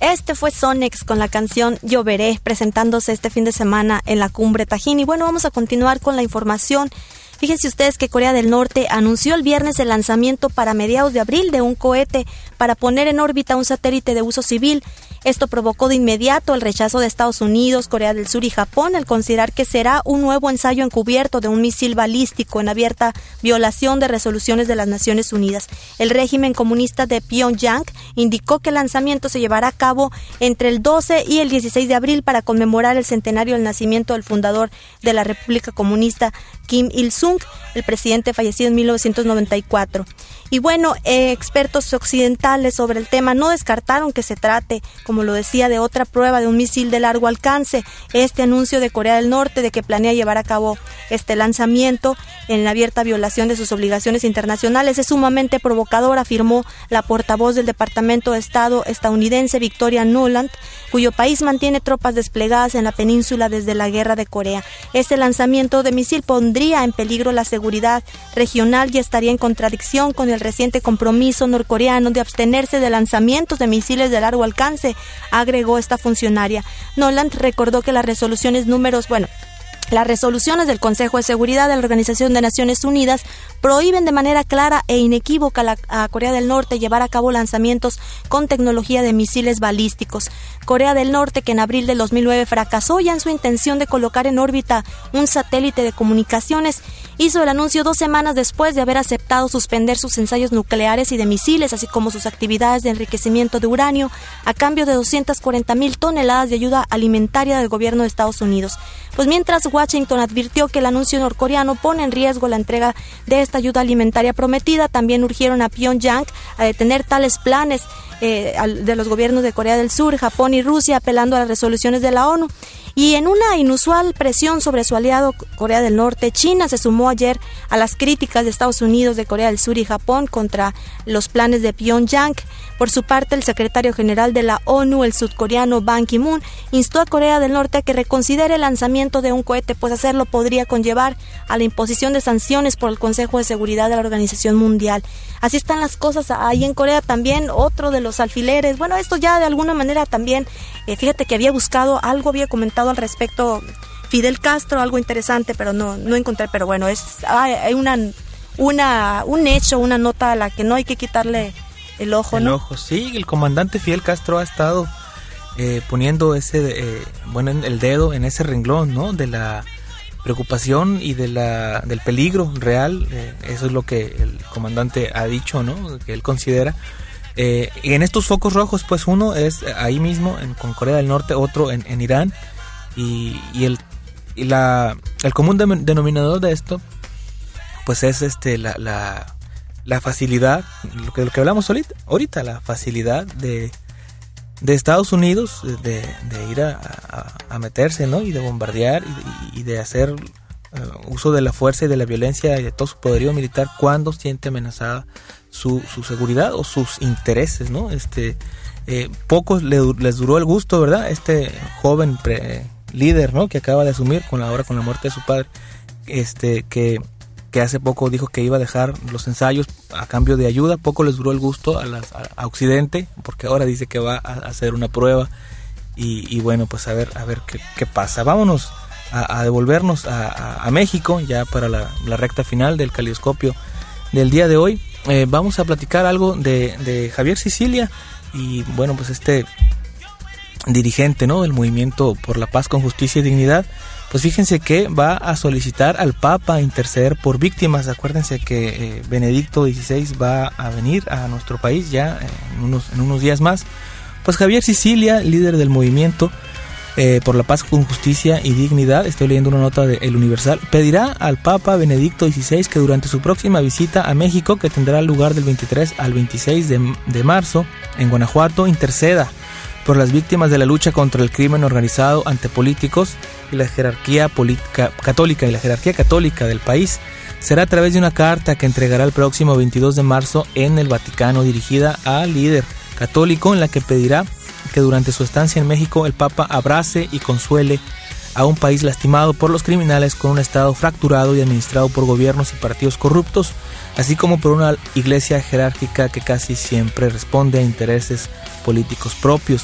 Este fue Sonex con la canción Lloveré, presentándose este fin de semana en la Cumbre Tajín. Y bueno, vamos a continuar con la información. Fíjense ustedes que Corea del Norte anunció el viernes el lanzamiento para mediados de abril de un cohete para poner en órbita un satélite de uso civil. Esto provocó de inmediato el rechazo de Estados Unidos, Corea del Sur y Japón al considerar que será un nuevo ensayo encubierto de un misil balístico en abierta violación de resoluciones de las Naciones Unidas. El régimen comunista de Pyongyang indicó que el lanzamiento se llevará a cabo entre el doce y el dieciséis de abril para conmemorar el centenario del nacimiento del fundador de la República Comunista, Kim Il-sung, el presidente fallecido en mil novecientos noventa y cuatro. Y bueno, eh, expertos occidentales sobre el tema no descartaron que se trate, como lo decía, de otra prueba de un misil de largo alcance. Este anuncio de Corea del Norte de que planea llevar a cabo este lanzamiento en abierta violación de sus obligaciones internacionales es sumamente provocador, afirmó la portavoz del Departamento de Estado estadounidense Victoria Nuland, cuyo país mantiene tropas desplegadas en la península desde la Guerra de Corea. Este lanzamiento de misil pondría en peligro la seguridad regional y estaría en contradicción con el reciente compromiso norcoreano de abstenerse de lanzamientos de misiles de largo alcance, agregó esta funcionaria. Nuland recordó que las resoluciones números, bueno, Las resoluciones del Consejo de Seguridad de la Organización de Naciones Unidas prohíben de manera clara e inequívoca a, la, a Corea del Norte llevar a cabo lanzamientos con tecnología de misiles balísticos. Corea del Norte, que en abril del dos mil nueve fracasó ya en su intención de colocar en órbita un satélite de comunicaciones, hizo el anuncio dos semanas después de haber aceptado suspender sus ensayos nucleares y de misiles, así como sus actividades de enriquecimiento de uranio, a cambio de doscientas cuarenta mil toneladas de ayuda alimentaria del gobierno de Estados Unidos. Pues mientras Washington advirtió que el anuncio norcoreano pone en riesgo la entrega de esta ayuda alimentaria prometida, también urgieron a Pyongyang a detener tales planes eh, de los gobiernos de Corea del Sur, Japón y Rusia, apelando a las resoluciones de la ONU. Y en una inusual presión sobre su aliado Corea del Norte, China se sumó ayer a las críticas de Estados Unidos, de Corea del Sur y Japón contra los planes de Pyongyang. Por su parte, el secretario general de la ONU, el sudcoreano Ban Ki-moon, instó a Corea del Norte a que reconsidere el lanzamiento de un cohete, pues hacerlo podría conllevar a la imposición de sanciones por el Consejo de Seguridad de la Organización Mundial. Así están las cosas ahí en Corea también, otro de los alfileres. Bueno, esto ya de alguna manera también, eh, fíjate que había buscado, algo había comentado al respecto Fidel Castro, algo interesante, pero no no encontré, pero bueno, es hay una una un hecho, una nota a la que no hay que quitarle el ojo, el ¿no? ojo, sí, el comandante Fidel Castro ha estado eh, poniendo ese eh, bueno el dedo en ese renglón, ¿no? De la preocupación y de la del peligro real, eh, eso es lo que el comandante ha dicho, ¿no? Que él considera. Eh, y en estos focos rojos, pues uno es ahí mismo en, con Corea del Norte, otro en, en Irán, y, y el y la el común de, denominador de esto, pues es este la la, la facilidad, lo que, lo que hablamos ahorita, ahorita la facilidad de de Estados Unidos de, de ir a, a, a meterse, ¿no? Y de bombardear y, y de hacer uh, uso de la fuerza y de la violencia y de todo su poderío militar cuando siente amenazada su, su seguridad o sus intereses, ¿no? Este eh, pocos le, les duró el gusto, ¿verdad? Este joven pre, líder, ¿no? Que acaba de asumir con la ahora con la muerte de su padre, este que que hace poco dijo que iba a dejar los ensayos a cambio de ayuda. Poco les duró el gusto a, las, a, a Occidente, porque ahora dice que va a hacer una prueba y, y bueno, pues a ver a ver qué, qué pasa. Vámonos a, a devolvernos a, a, a México ya para la, la recta final del caleidoscopio del día de hoy. Eh, vamos a platicar algo de, de Javier Sicilia y bueno, pues este dirigente, ¿no? del Movimiento por la Paz con Justicia y Dignidad. Pues fíjense que va a solicitar al Papa interceder por víctimas. Acuérdense que eh, Benedicto dieciséis va a venir a nuestro país ya eh, en, unos, en unos días más. Pues Javier Sicilia, líder del Movimiento eh, por la Paz con Justicia y Dignidad, estoy leyendo una nota de El Universal, pedirá al Papa Benedicto dieciséis que durante su próxima visita a México, que tendrá lugar del veintitrés al veintiséis de, de marzo en Guanajuato, interceda por las víctimas de la lucha contra el crimen organizado ante políticos y la jerarquía política católica y la jerarquía católica del país. Será a través de una carta que entregará el próximo veintidós de marzo en el Vaticano, dirigida al líder católico, en la que pedirá que durante su estancia en México el Papa abrace y consuele a un país lastimado por los criminales, con un estado fracturado y administrado por gobiernos y partidos corruptos, así como por una iglesia jerárquica que casi siempre responde a intereses políticos propios.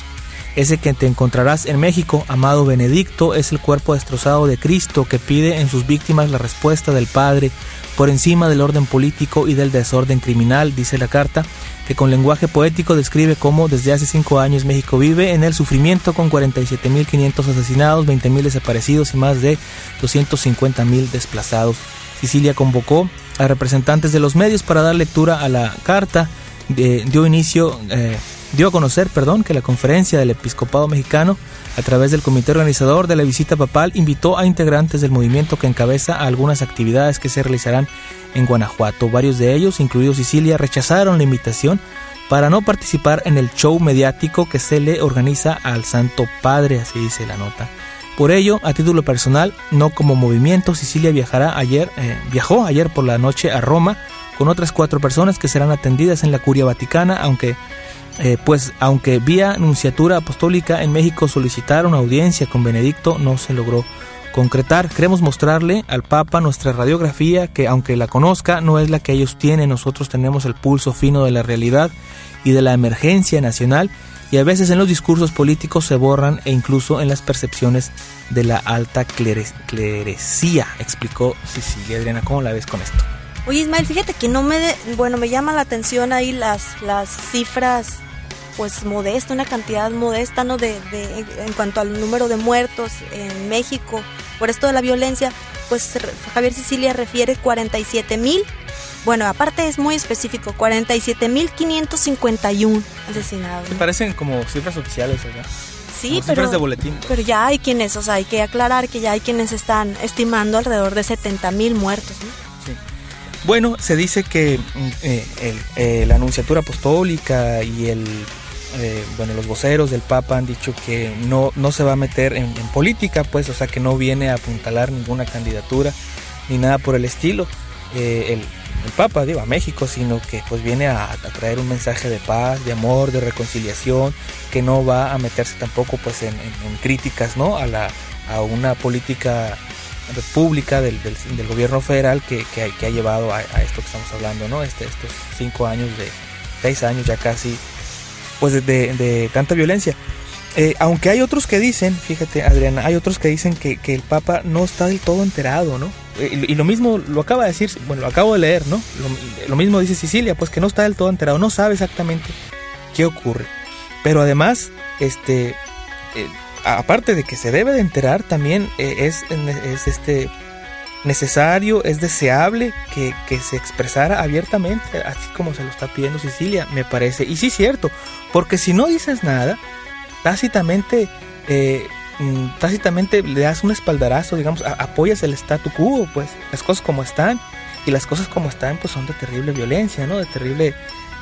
Ese que te encontrarás en México, amado Benedicto, es el cuerpo destrozado de Cristo que pide en sus víctimas la respuesta del Padre por encima del orden político y del desorden criminal, dice la carta, que con lenguaje poético describe cómo desde hace cinco años México vive en el sufrimiento con cuarenta y siete mil quinientos asesinados, veinte mil desaparecidos y más de doscientos cincuenta mil desplazados. Sicilia convocó a representantes de los medios para dar lectura a la carta, de, dio inicio... Eh, dio a conocer, perdón, que la conferencia del episcopado mexicano, a través del comité organizador de la visita papal, invitó a integrantes del movimiento que encabeza a algunas actividades que se realizarán en Guanajuato. Varios de ellos, incluido Sicilia, rechazaron la invitación para no participar en el show mediático que se le organiza al Santo Padre, así dice la nota. Por ello, a título personal, no como movimiento, Sicilia viajará ayer, eh, viajó ayer por la noche a Roma con otras cuatro personas que serán atendidas en la Curia Vaticana, aunque Eh, pues aunque vía Nunciatura Apostólica en México solicitaron audiencia con Benedicto, no se logró concretar. Queremos mostrarle al Papa nuestra radiografía, que aunque la conozca, no es la que ellos tienen. Nosotros tenemos el pulso fino de la realidad y de la emergencia nacional, y a veces en los discursos políticos se borran e incluso en las percepciones de la alta clere- clerecía, explicó Sicilia. Adriana, ¿cómo la ves con esto? Oye, Ismael, fíjate que no me, de, bueno, me llama la atención ahí las, las cifras, pues modesta, una cantidad modesta, ¿no? De, de, en cuanto al número de muertos en México por esto de la violencia, pues Javier Sicilia refiere cuarenta y siete mil, bueno, aparte es muy específico, cuarenta y siete mil quinientos cincuenta y uno asesinados. Me parecen como cifras oficiales, ¿verdad? Sí, pero, cifras de boletín. Pero ya hay quienes, o sea, hay que aclarar que ya hay quienes están estimando alrededor de setenta mil muertos, ¿no? Sí. Bueno, se dice que eh, el, eh, la Nunciatura Apostólica y el eh, bueno, los voceros del Papa han dicho que no, no se va a meter en, en política, pues, o sea, que no viene a apuntalar ninguna candidatura ni nada por el estilo. Eh, el, el Papa, digo, a México, sino que pues viene a, a traer un mensaje de paz, de amor, de reconciliación, que no va a meterse tampoco pues en, en, en críticas, ¿no? A la a una política pública del, del, del gobierno federal que, que, ha, que ha llevado a, a esto que estamos hablando, ¿no? Este, estos cinco años, de seis años ya casi, pues de, de, de tanta violencia. Eh, aunque hay otros que dicen, fíjate Adriana, hay otros que dicen que, que el Papa no está del todo enterado, ¿no? Eh, y, y lo mismo lo acaba de decir, bueno, lo acabo de leer, ¿no? Lo, lo mismo dice Sicilia, pues que no está del todo enterado, no sabe exactamente qué ocurre. Pero además, este... Eh, aparte de que se debe de enterar, también eh, es, es este necesario, es deseable que, que se expresara abiertamente, así como se lo está pidiendo Sicilia, me parece. Y sí es cierto, porque si no dices nada, tácitamente, eh, tácitamente le das un espaldarazo, digamos, a, apoyas el statu quo, pues, las cosas como están, y las cosas como están, pues son de terrible violencia, ¿no? De terrible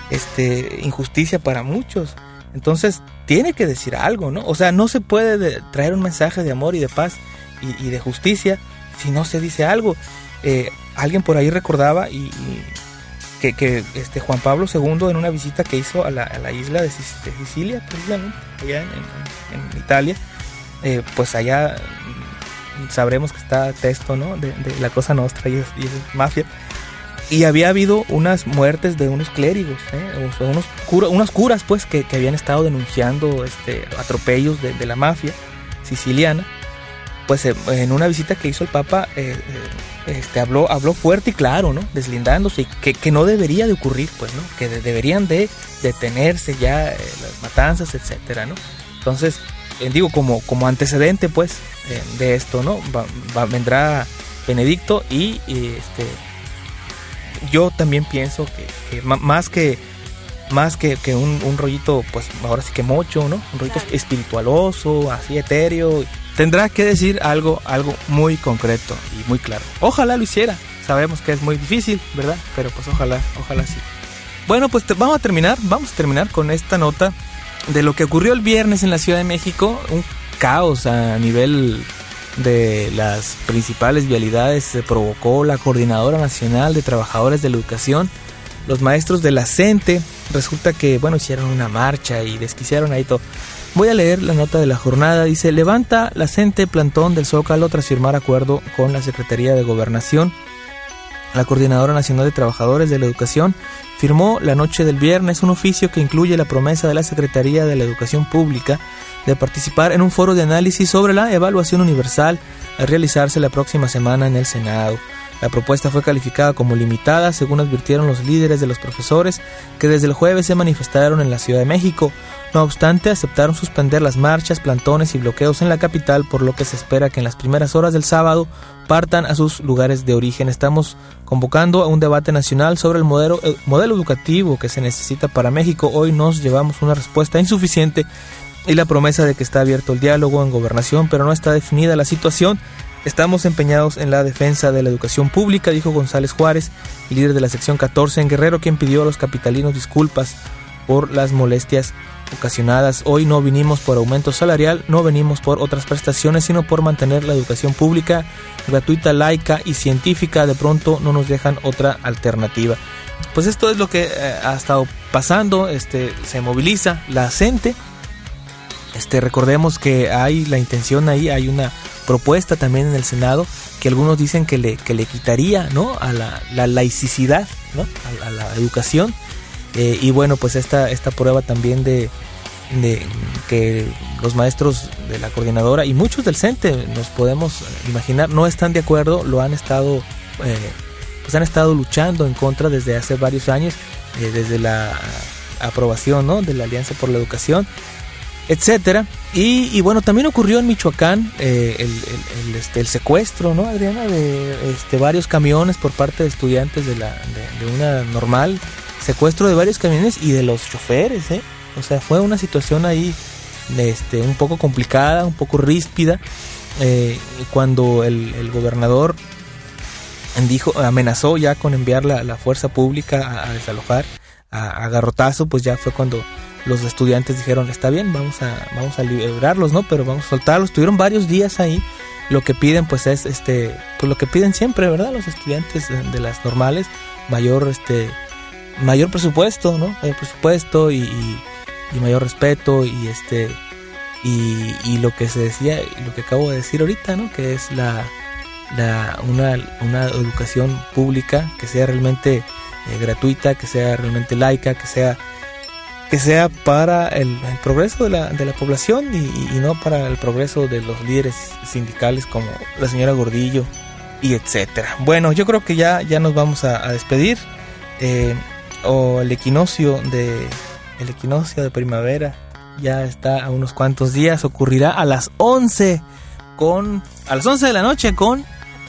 este, injusticia para muchos. Entonces tiene que decir algo, ¿no? O sea, no se puede de, traer un mensaje de amor y de paz y, y de justicia si no se dice algo. Eh, alguien por ahí recordaba y, y que, que este Juan Pablo segundo, en una visita que hizo a la, a la isla de, de Sicilia, precisamente, allá en, en, en Italia, eh, pues allá sabremos que está texto, ¿no? De, de la Cosa Nostra y es, y es mafia. Y había habido unas muertes de unos clérigos, ¿eh? O sea, unos, cura, unos curas pues que, que habían estado denunciando este, atropellos de, de la mafia siciliana. Pues eh, en una visita que hizo el Papa eh, eh, este, habló, habló fuerte y claro, ¿no? Deslindándose, que, que no debería de ocurrir, pues, ¿no? Que de, deberían de detenerse ya eh, las matanzas, etcétera, ¿no? Entonces, eh, digo, como, como antecedente pues eh, de esto, ¿no? Va, va, vendrá Benedicto y, y este yo también pienso que, que más que más que, que un, un rollito, pues ahora sí que mocho, ¿no? Un rollito espiritualoso, así etéreo, tendrá que decir algo, algo muy concreto y muy claro. Ojalá lo hiciera. Sabemos que es muy difícil, ¿verdad? Pero pues ojalá, ojalá sí. Bueno, pues te, vamos a terminar, vamos a terminar con esta nota de lo que ocurrió el viernes en la Ciudad de México, un caos a nivel de las principales vialidades. Se provocó la Coordinadora Nacional de Trabajadores de la Educación, los maestros de la CENTE. Resulta que, bueno, hicieron una marcha y desquiciaron ahí todo. Voy a leer la nota de la jornada. Dice: levanta la CENTE plantón del Zócalo tras firmar acuerdo con la Secretaría de Gobernación. La Coordinadora Nacional de Trabajadores de la Educación firmó la noche del viernes un oficio que incluye la promesa de la Secretaría de la Educación Pública de participar en un foro de análisis sobre la evaluación universal a realizarse la próxima semana en el Senado. La propuesta fue calificada como limitada, según advirtieron los líderes de los profesores que desde el jueves se manifestaron en la Ciudad de México. No obstante, aceptaron suspender las marchas, plantones y bloqueos en la capital, por lo que se espera que en las primeras horas del sábado partan a sus lugares de origen. Estamos convocando a un debate nacional sobre el modelo, el modelo educativo que se necesita para México. Hoy nos llevamos una respuesta insuficiente y la promesa de que está abierto el diálogo en gobernación, pero no está definida la situación. Estamos empeñados en la defensa de la educación pública, dijo González Juárez, líder de la sección catorce en Guerrero, quien pidió a los capitalinos disculpas por las molestias ocasionadas. Hoy no vinimos por aumento salarial, no venimos por otras prestaciones, sino por mantener la educación pública gratuita, laica y científica. De pronto no nos dejan otra alternativa. Pues esto es lo que eh, ha estado pasando. Este, se moviliza la gente. Este, recordemos que hay la intención ahí, hay una propuesta también en el Senado que algunos dicen que le, que le quitaría, ¿no?, a la, la laicidad, ¿no?, a, a la educación. Eh, y bueno, pues esta, esta prueba también de, de que los maestros de la coordinadora y muchos del CENTE, nos podemos imaginar, no están de acuerdo, lo han estado, eh, pues han estado luchando en contra desde hace varios años, eh, desde la aprobación, ¿no?, de la Alianza por la Educación, etcétera. Y, y bueno, también ocurrió en Michoacán eh, el, el, el, este, el secuestro, ¿no, Adriana?, de este, varios camiones por parte de estudiantes de, la, de, de una normal, secuestro de varios camiones y de los choferes, ¿eh? O sea, fue una situación ahí este, un poco complicada, un poco ríspida, eh, cuando el, el gobernador dijo, amenazó ya con enviar la, la fuerza pública a, a desalojar a, a garrotazo. Pues ya fue cuando los estudiantes dijeron, está bien, vamos a vamos a liberarlos, ¿no?, pero vamos a soltarlos. Tuvieron varios días ahí. Lo que piden pues es este pues lo que piden siempre, ¿verdad?, los estudiantes de, de las normales, mayor este mayor presupuesto, ¿no? Mayor presupuesto y, y, y mayor respeto y este y, y lo que se decía, lo que acabo de decir ahorita, ¿no?, que es la la una una educación pública que sea realmente eh, gratuita, que sea realmente laica, que sea que sea para el, el progreso de la de la población y, y no para el progreso de los líderes sindicales como la señora Gordillo y etcétera. Bueno, yo creo que ya ya nos vamos a, a despedir. Eh, o el equinoccio de el equinoccio de primavera ya está a unos cuantos días, ocurrirá a las once con a las once de la noche con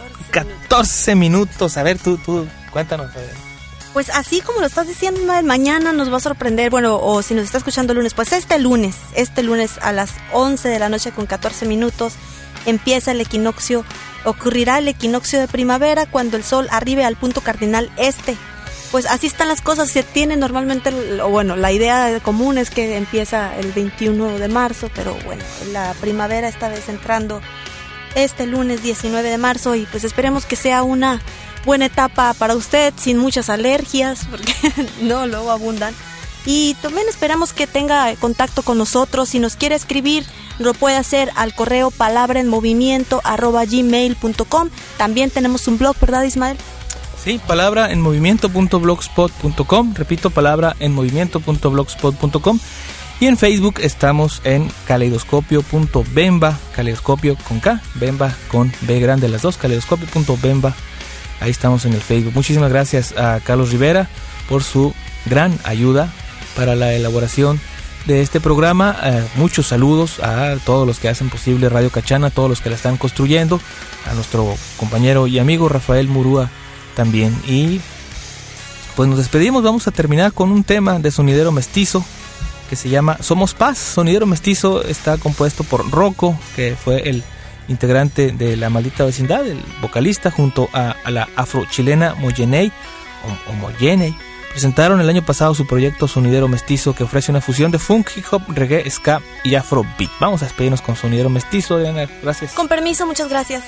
catorce minutos. A ver, tú tú cuéntanos. A ver. Pues así como lo estás diciendo, mañana nos va a sorprender, bueno, o si nos está escuchando el lunes, pues este lunes, este lunes a las once de la noche con catorce minutos empieza el equinoccio, ocurrirá el equinoccio de primavera cuando el sol arribe al punto cardinal este. Pues así están las cosas, se tiene normalmente, o bueno, la idea común es que empieza el veintiuno de marzo, pero bueno, la primavera esta vez entrando este lunes diecinueve de marzo y pues esperemos que sea una buena etapa para usted, sin muchas alergias, porque no, luego abundan. Y también esperamos que tenga contacto con nosotros, si nos quiere escribir, lo puede hacer al correo palabraenmovimiento arroba gmail punto com. También tenemos un blog, ¿verdad, Ismael? Sí, palabra en movimiento punto blogspot punto com, repito, palabra en movimiento punto blogspot punto com, y en Facebook estamos en caleidoscopio punto bemba, caleidoscopio con K, bemba con B grande, las dos, caleidoscopio punto bemba, ahí estamos en el Facebook. Muchísimas gracias a Carlos Rivera por su gran ayuda para la elaboración de este programa. Eh, muchos saludos a todos los que hacen posible Radio Cachana, a todos los que la están construyendo, a nuestro compañero y amigo Rafael Murúa también. Y pues nos despedimos. Vamos a terminar con un tema de Sonidero Mestizo que se llama Somos Paz. Sonidero Mestizo está compuesto por Rocco, que fue el integrante de La Maldita Vecindad, el vocalista, junto a, a la afro-chilena Moyeney o, o Moyeney. Presentaron el año pasado su proyecto Sonidero Mestizo, que ofrece una fusión de funk, hip hop, reggae, ska y afrobeat. Vamos a despedirnos con Sonidero Mestizo, Adriana. Gracias. Con permiso, muchas gracias.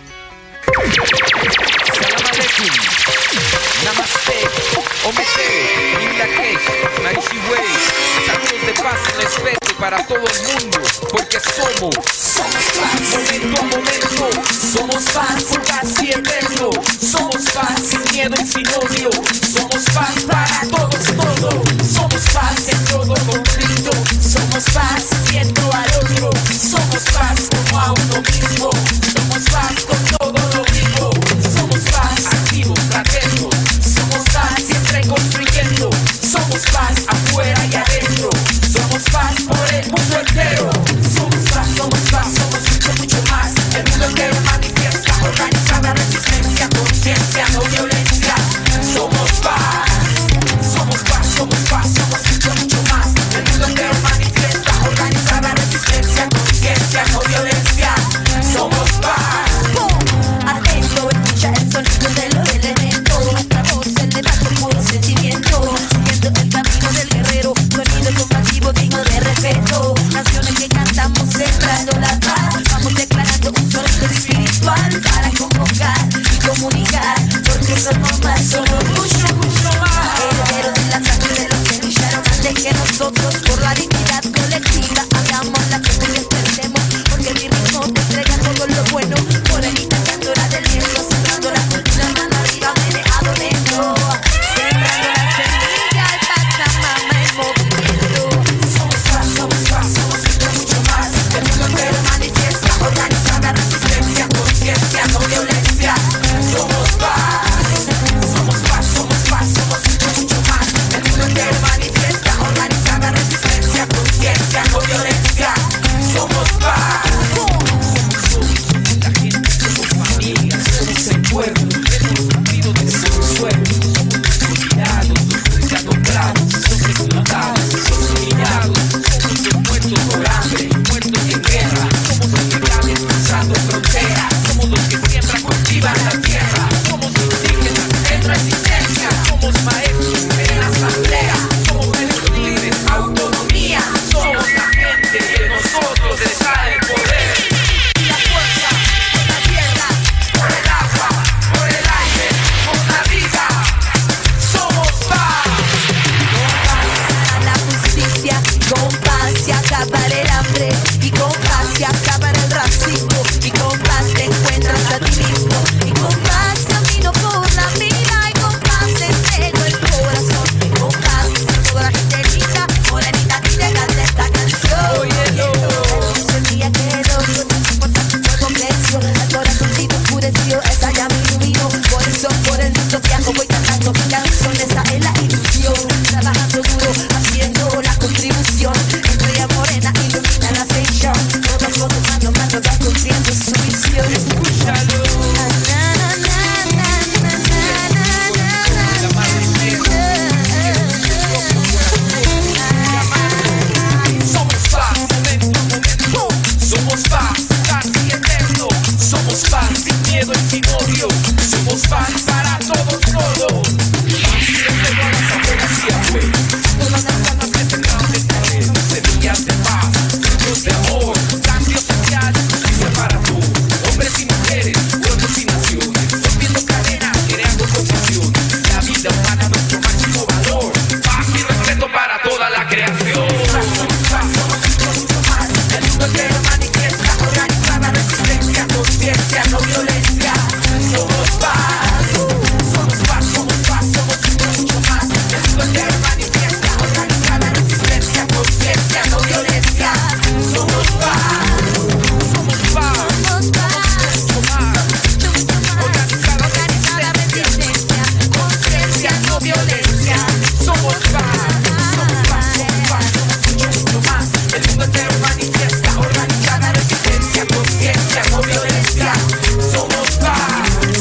Namaste, Omete, Indakesh, Narishiwei. Saludos de paz y respeto para todo el mundo, porque somos, somos paz, momento a momento, somos paz, fugaz y eterno, somos paz, sin miedo y sin odio, somos paz para todos, todo, somos paz en todo conflicto, somos paz, siendo al otro, Alfredo es mi novio. Somos paz para todos, todos. Paz y respeto a las abuelas siempre. Todas las almas que tendrán de traer semillas de paz, frutos de amor, cambio social, justicia para todos. Hombres y mujeres, pueblos y naciones, rompiendo cadenas, creando compasión. La vida humana, nuestro máximo valor. Paz y respeto para toda la creación. El mundo entero manifiesta, organizada resistencia, conciencia, no violencia. Somos paz, somos paz, somos paz, somos mucho más. El mundo entero manifiesta, organizada resistencia, conciencia, no violencia. Somos paz, somos paz, somos mucho más. Organizada resistencia, conciencia, no violencia. Somos paz, somos paz, somos paz, somos mucho más. El mundo entero manifiesta, organizada resistencia, conciencia, no violencia. Somos paz.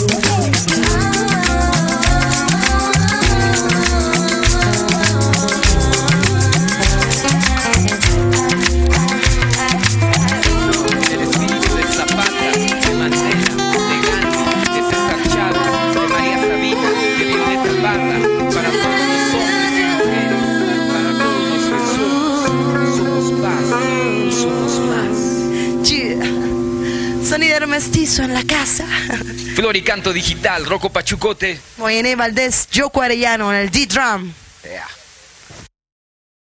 El espíritu de Zapata, de Mandela, de Gandhi, de César Chávez, de María Sabina, de Violeta Parra, para todos los hombres y mujeres, para todos los que somos, somos paz y somos más. Yeah. Sonidero mestizo en la casa. Flor y canto digital, Rocco Pachucote. Moyene Valdés, Yoko Arellano en el D-Drum.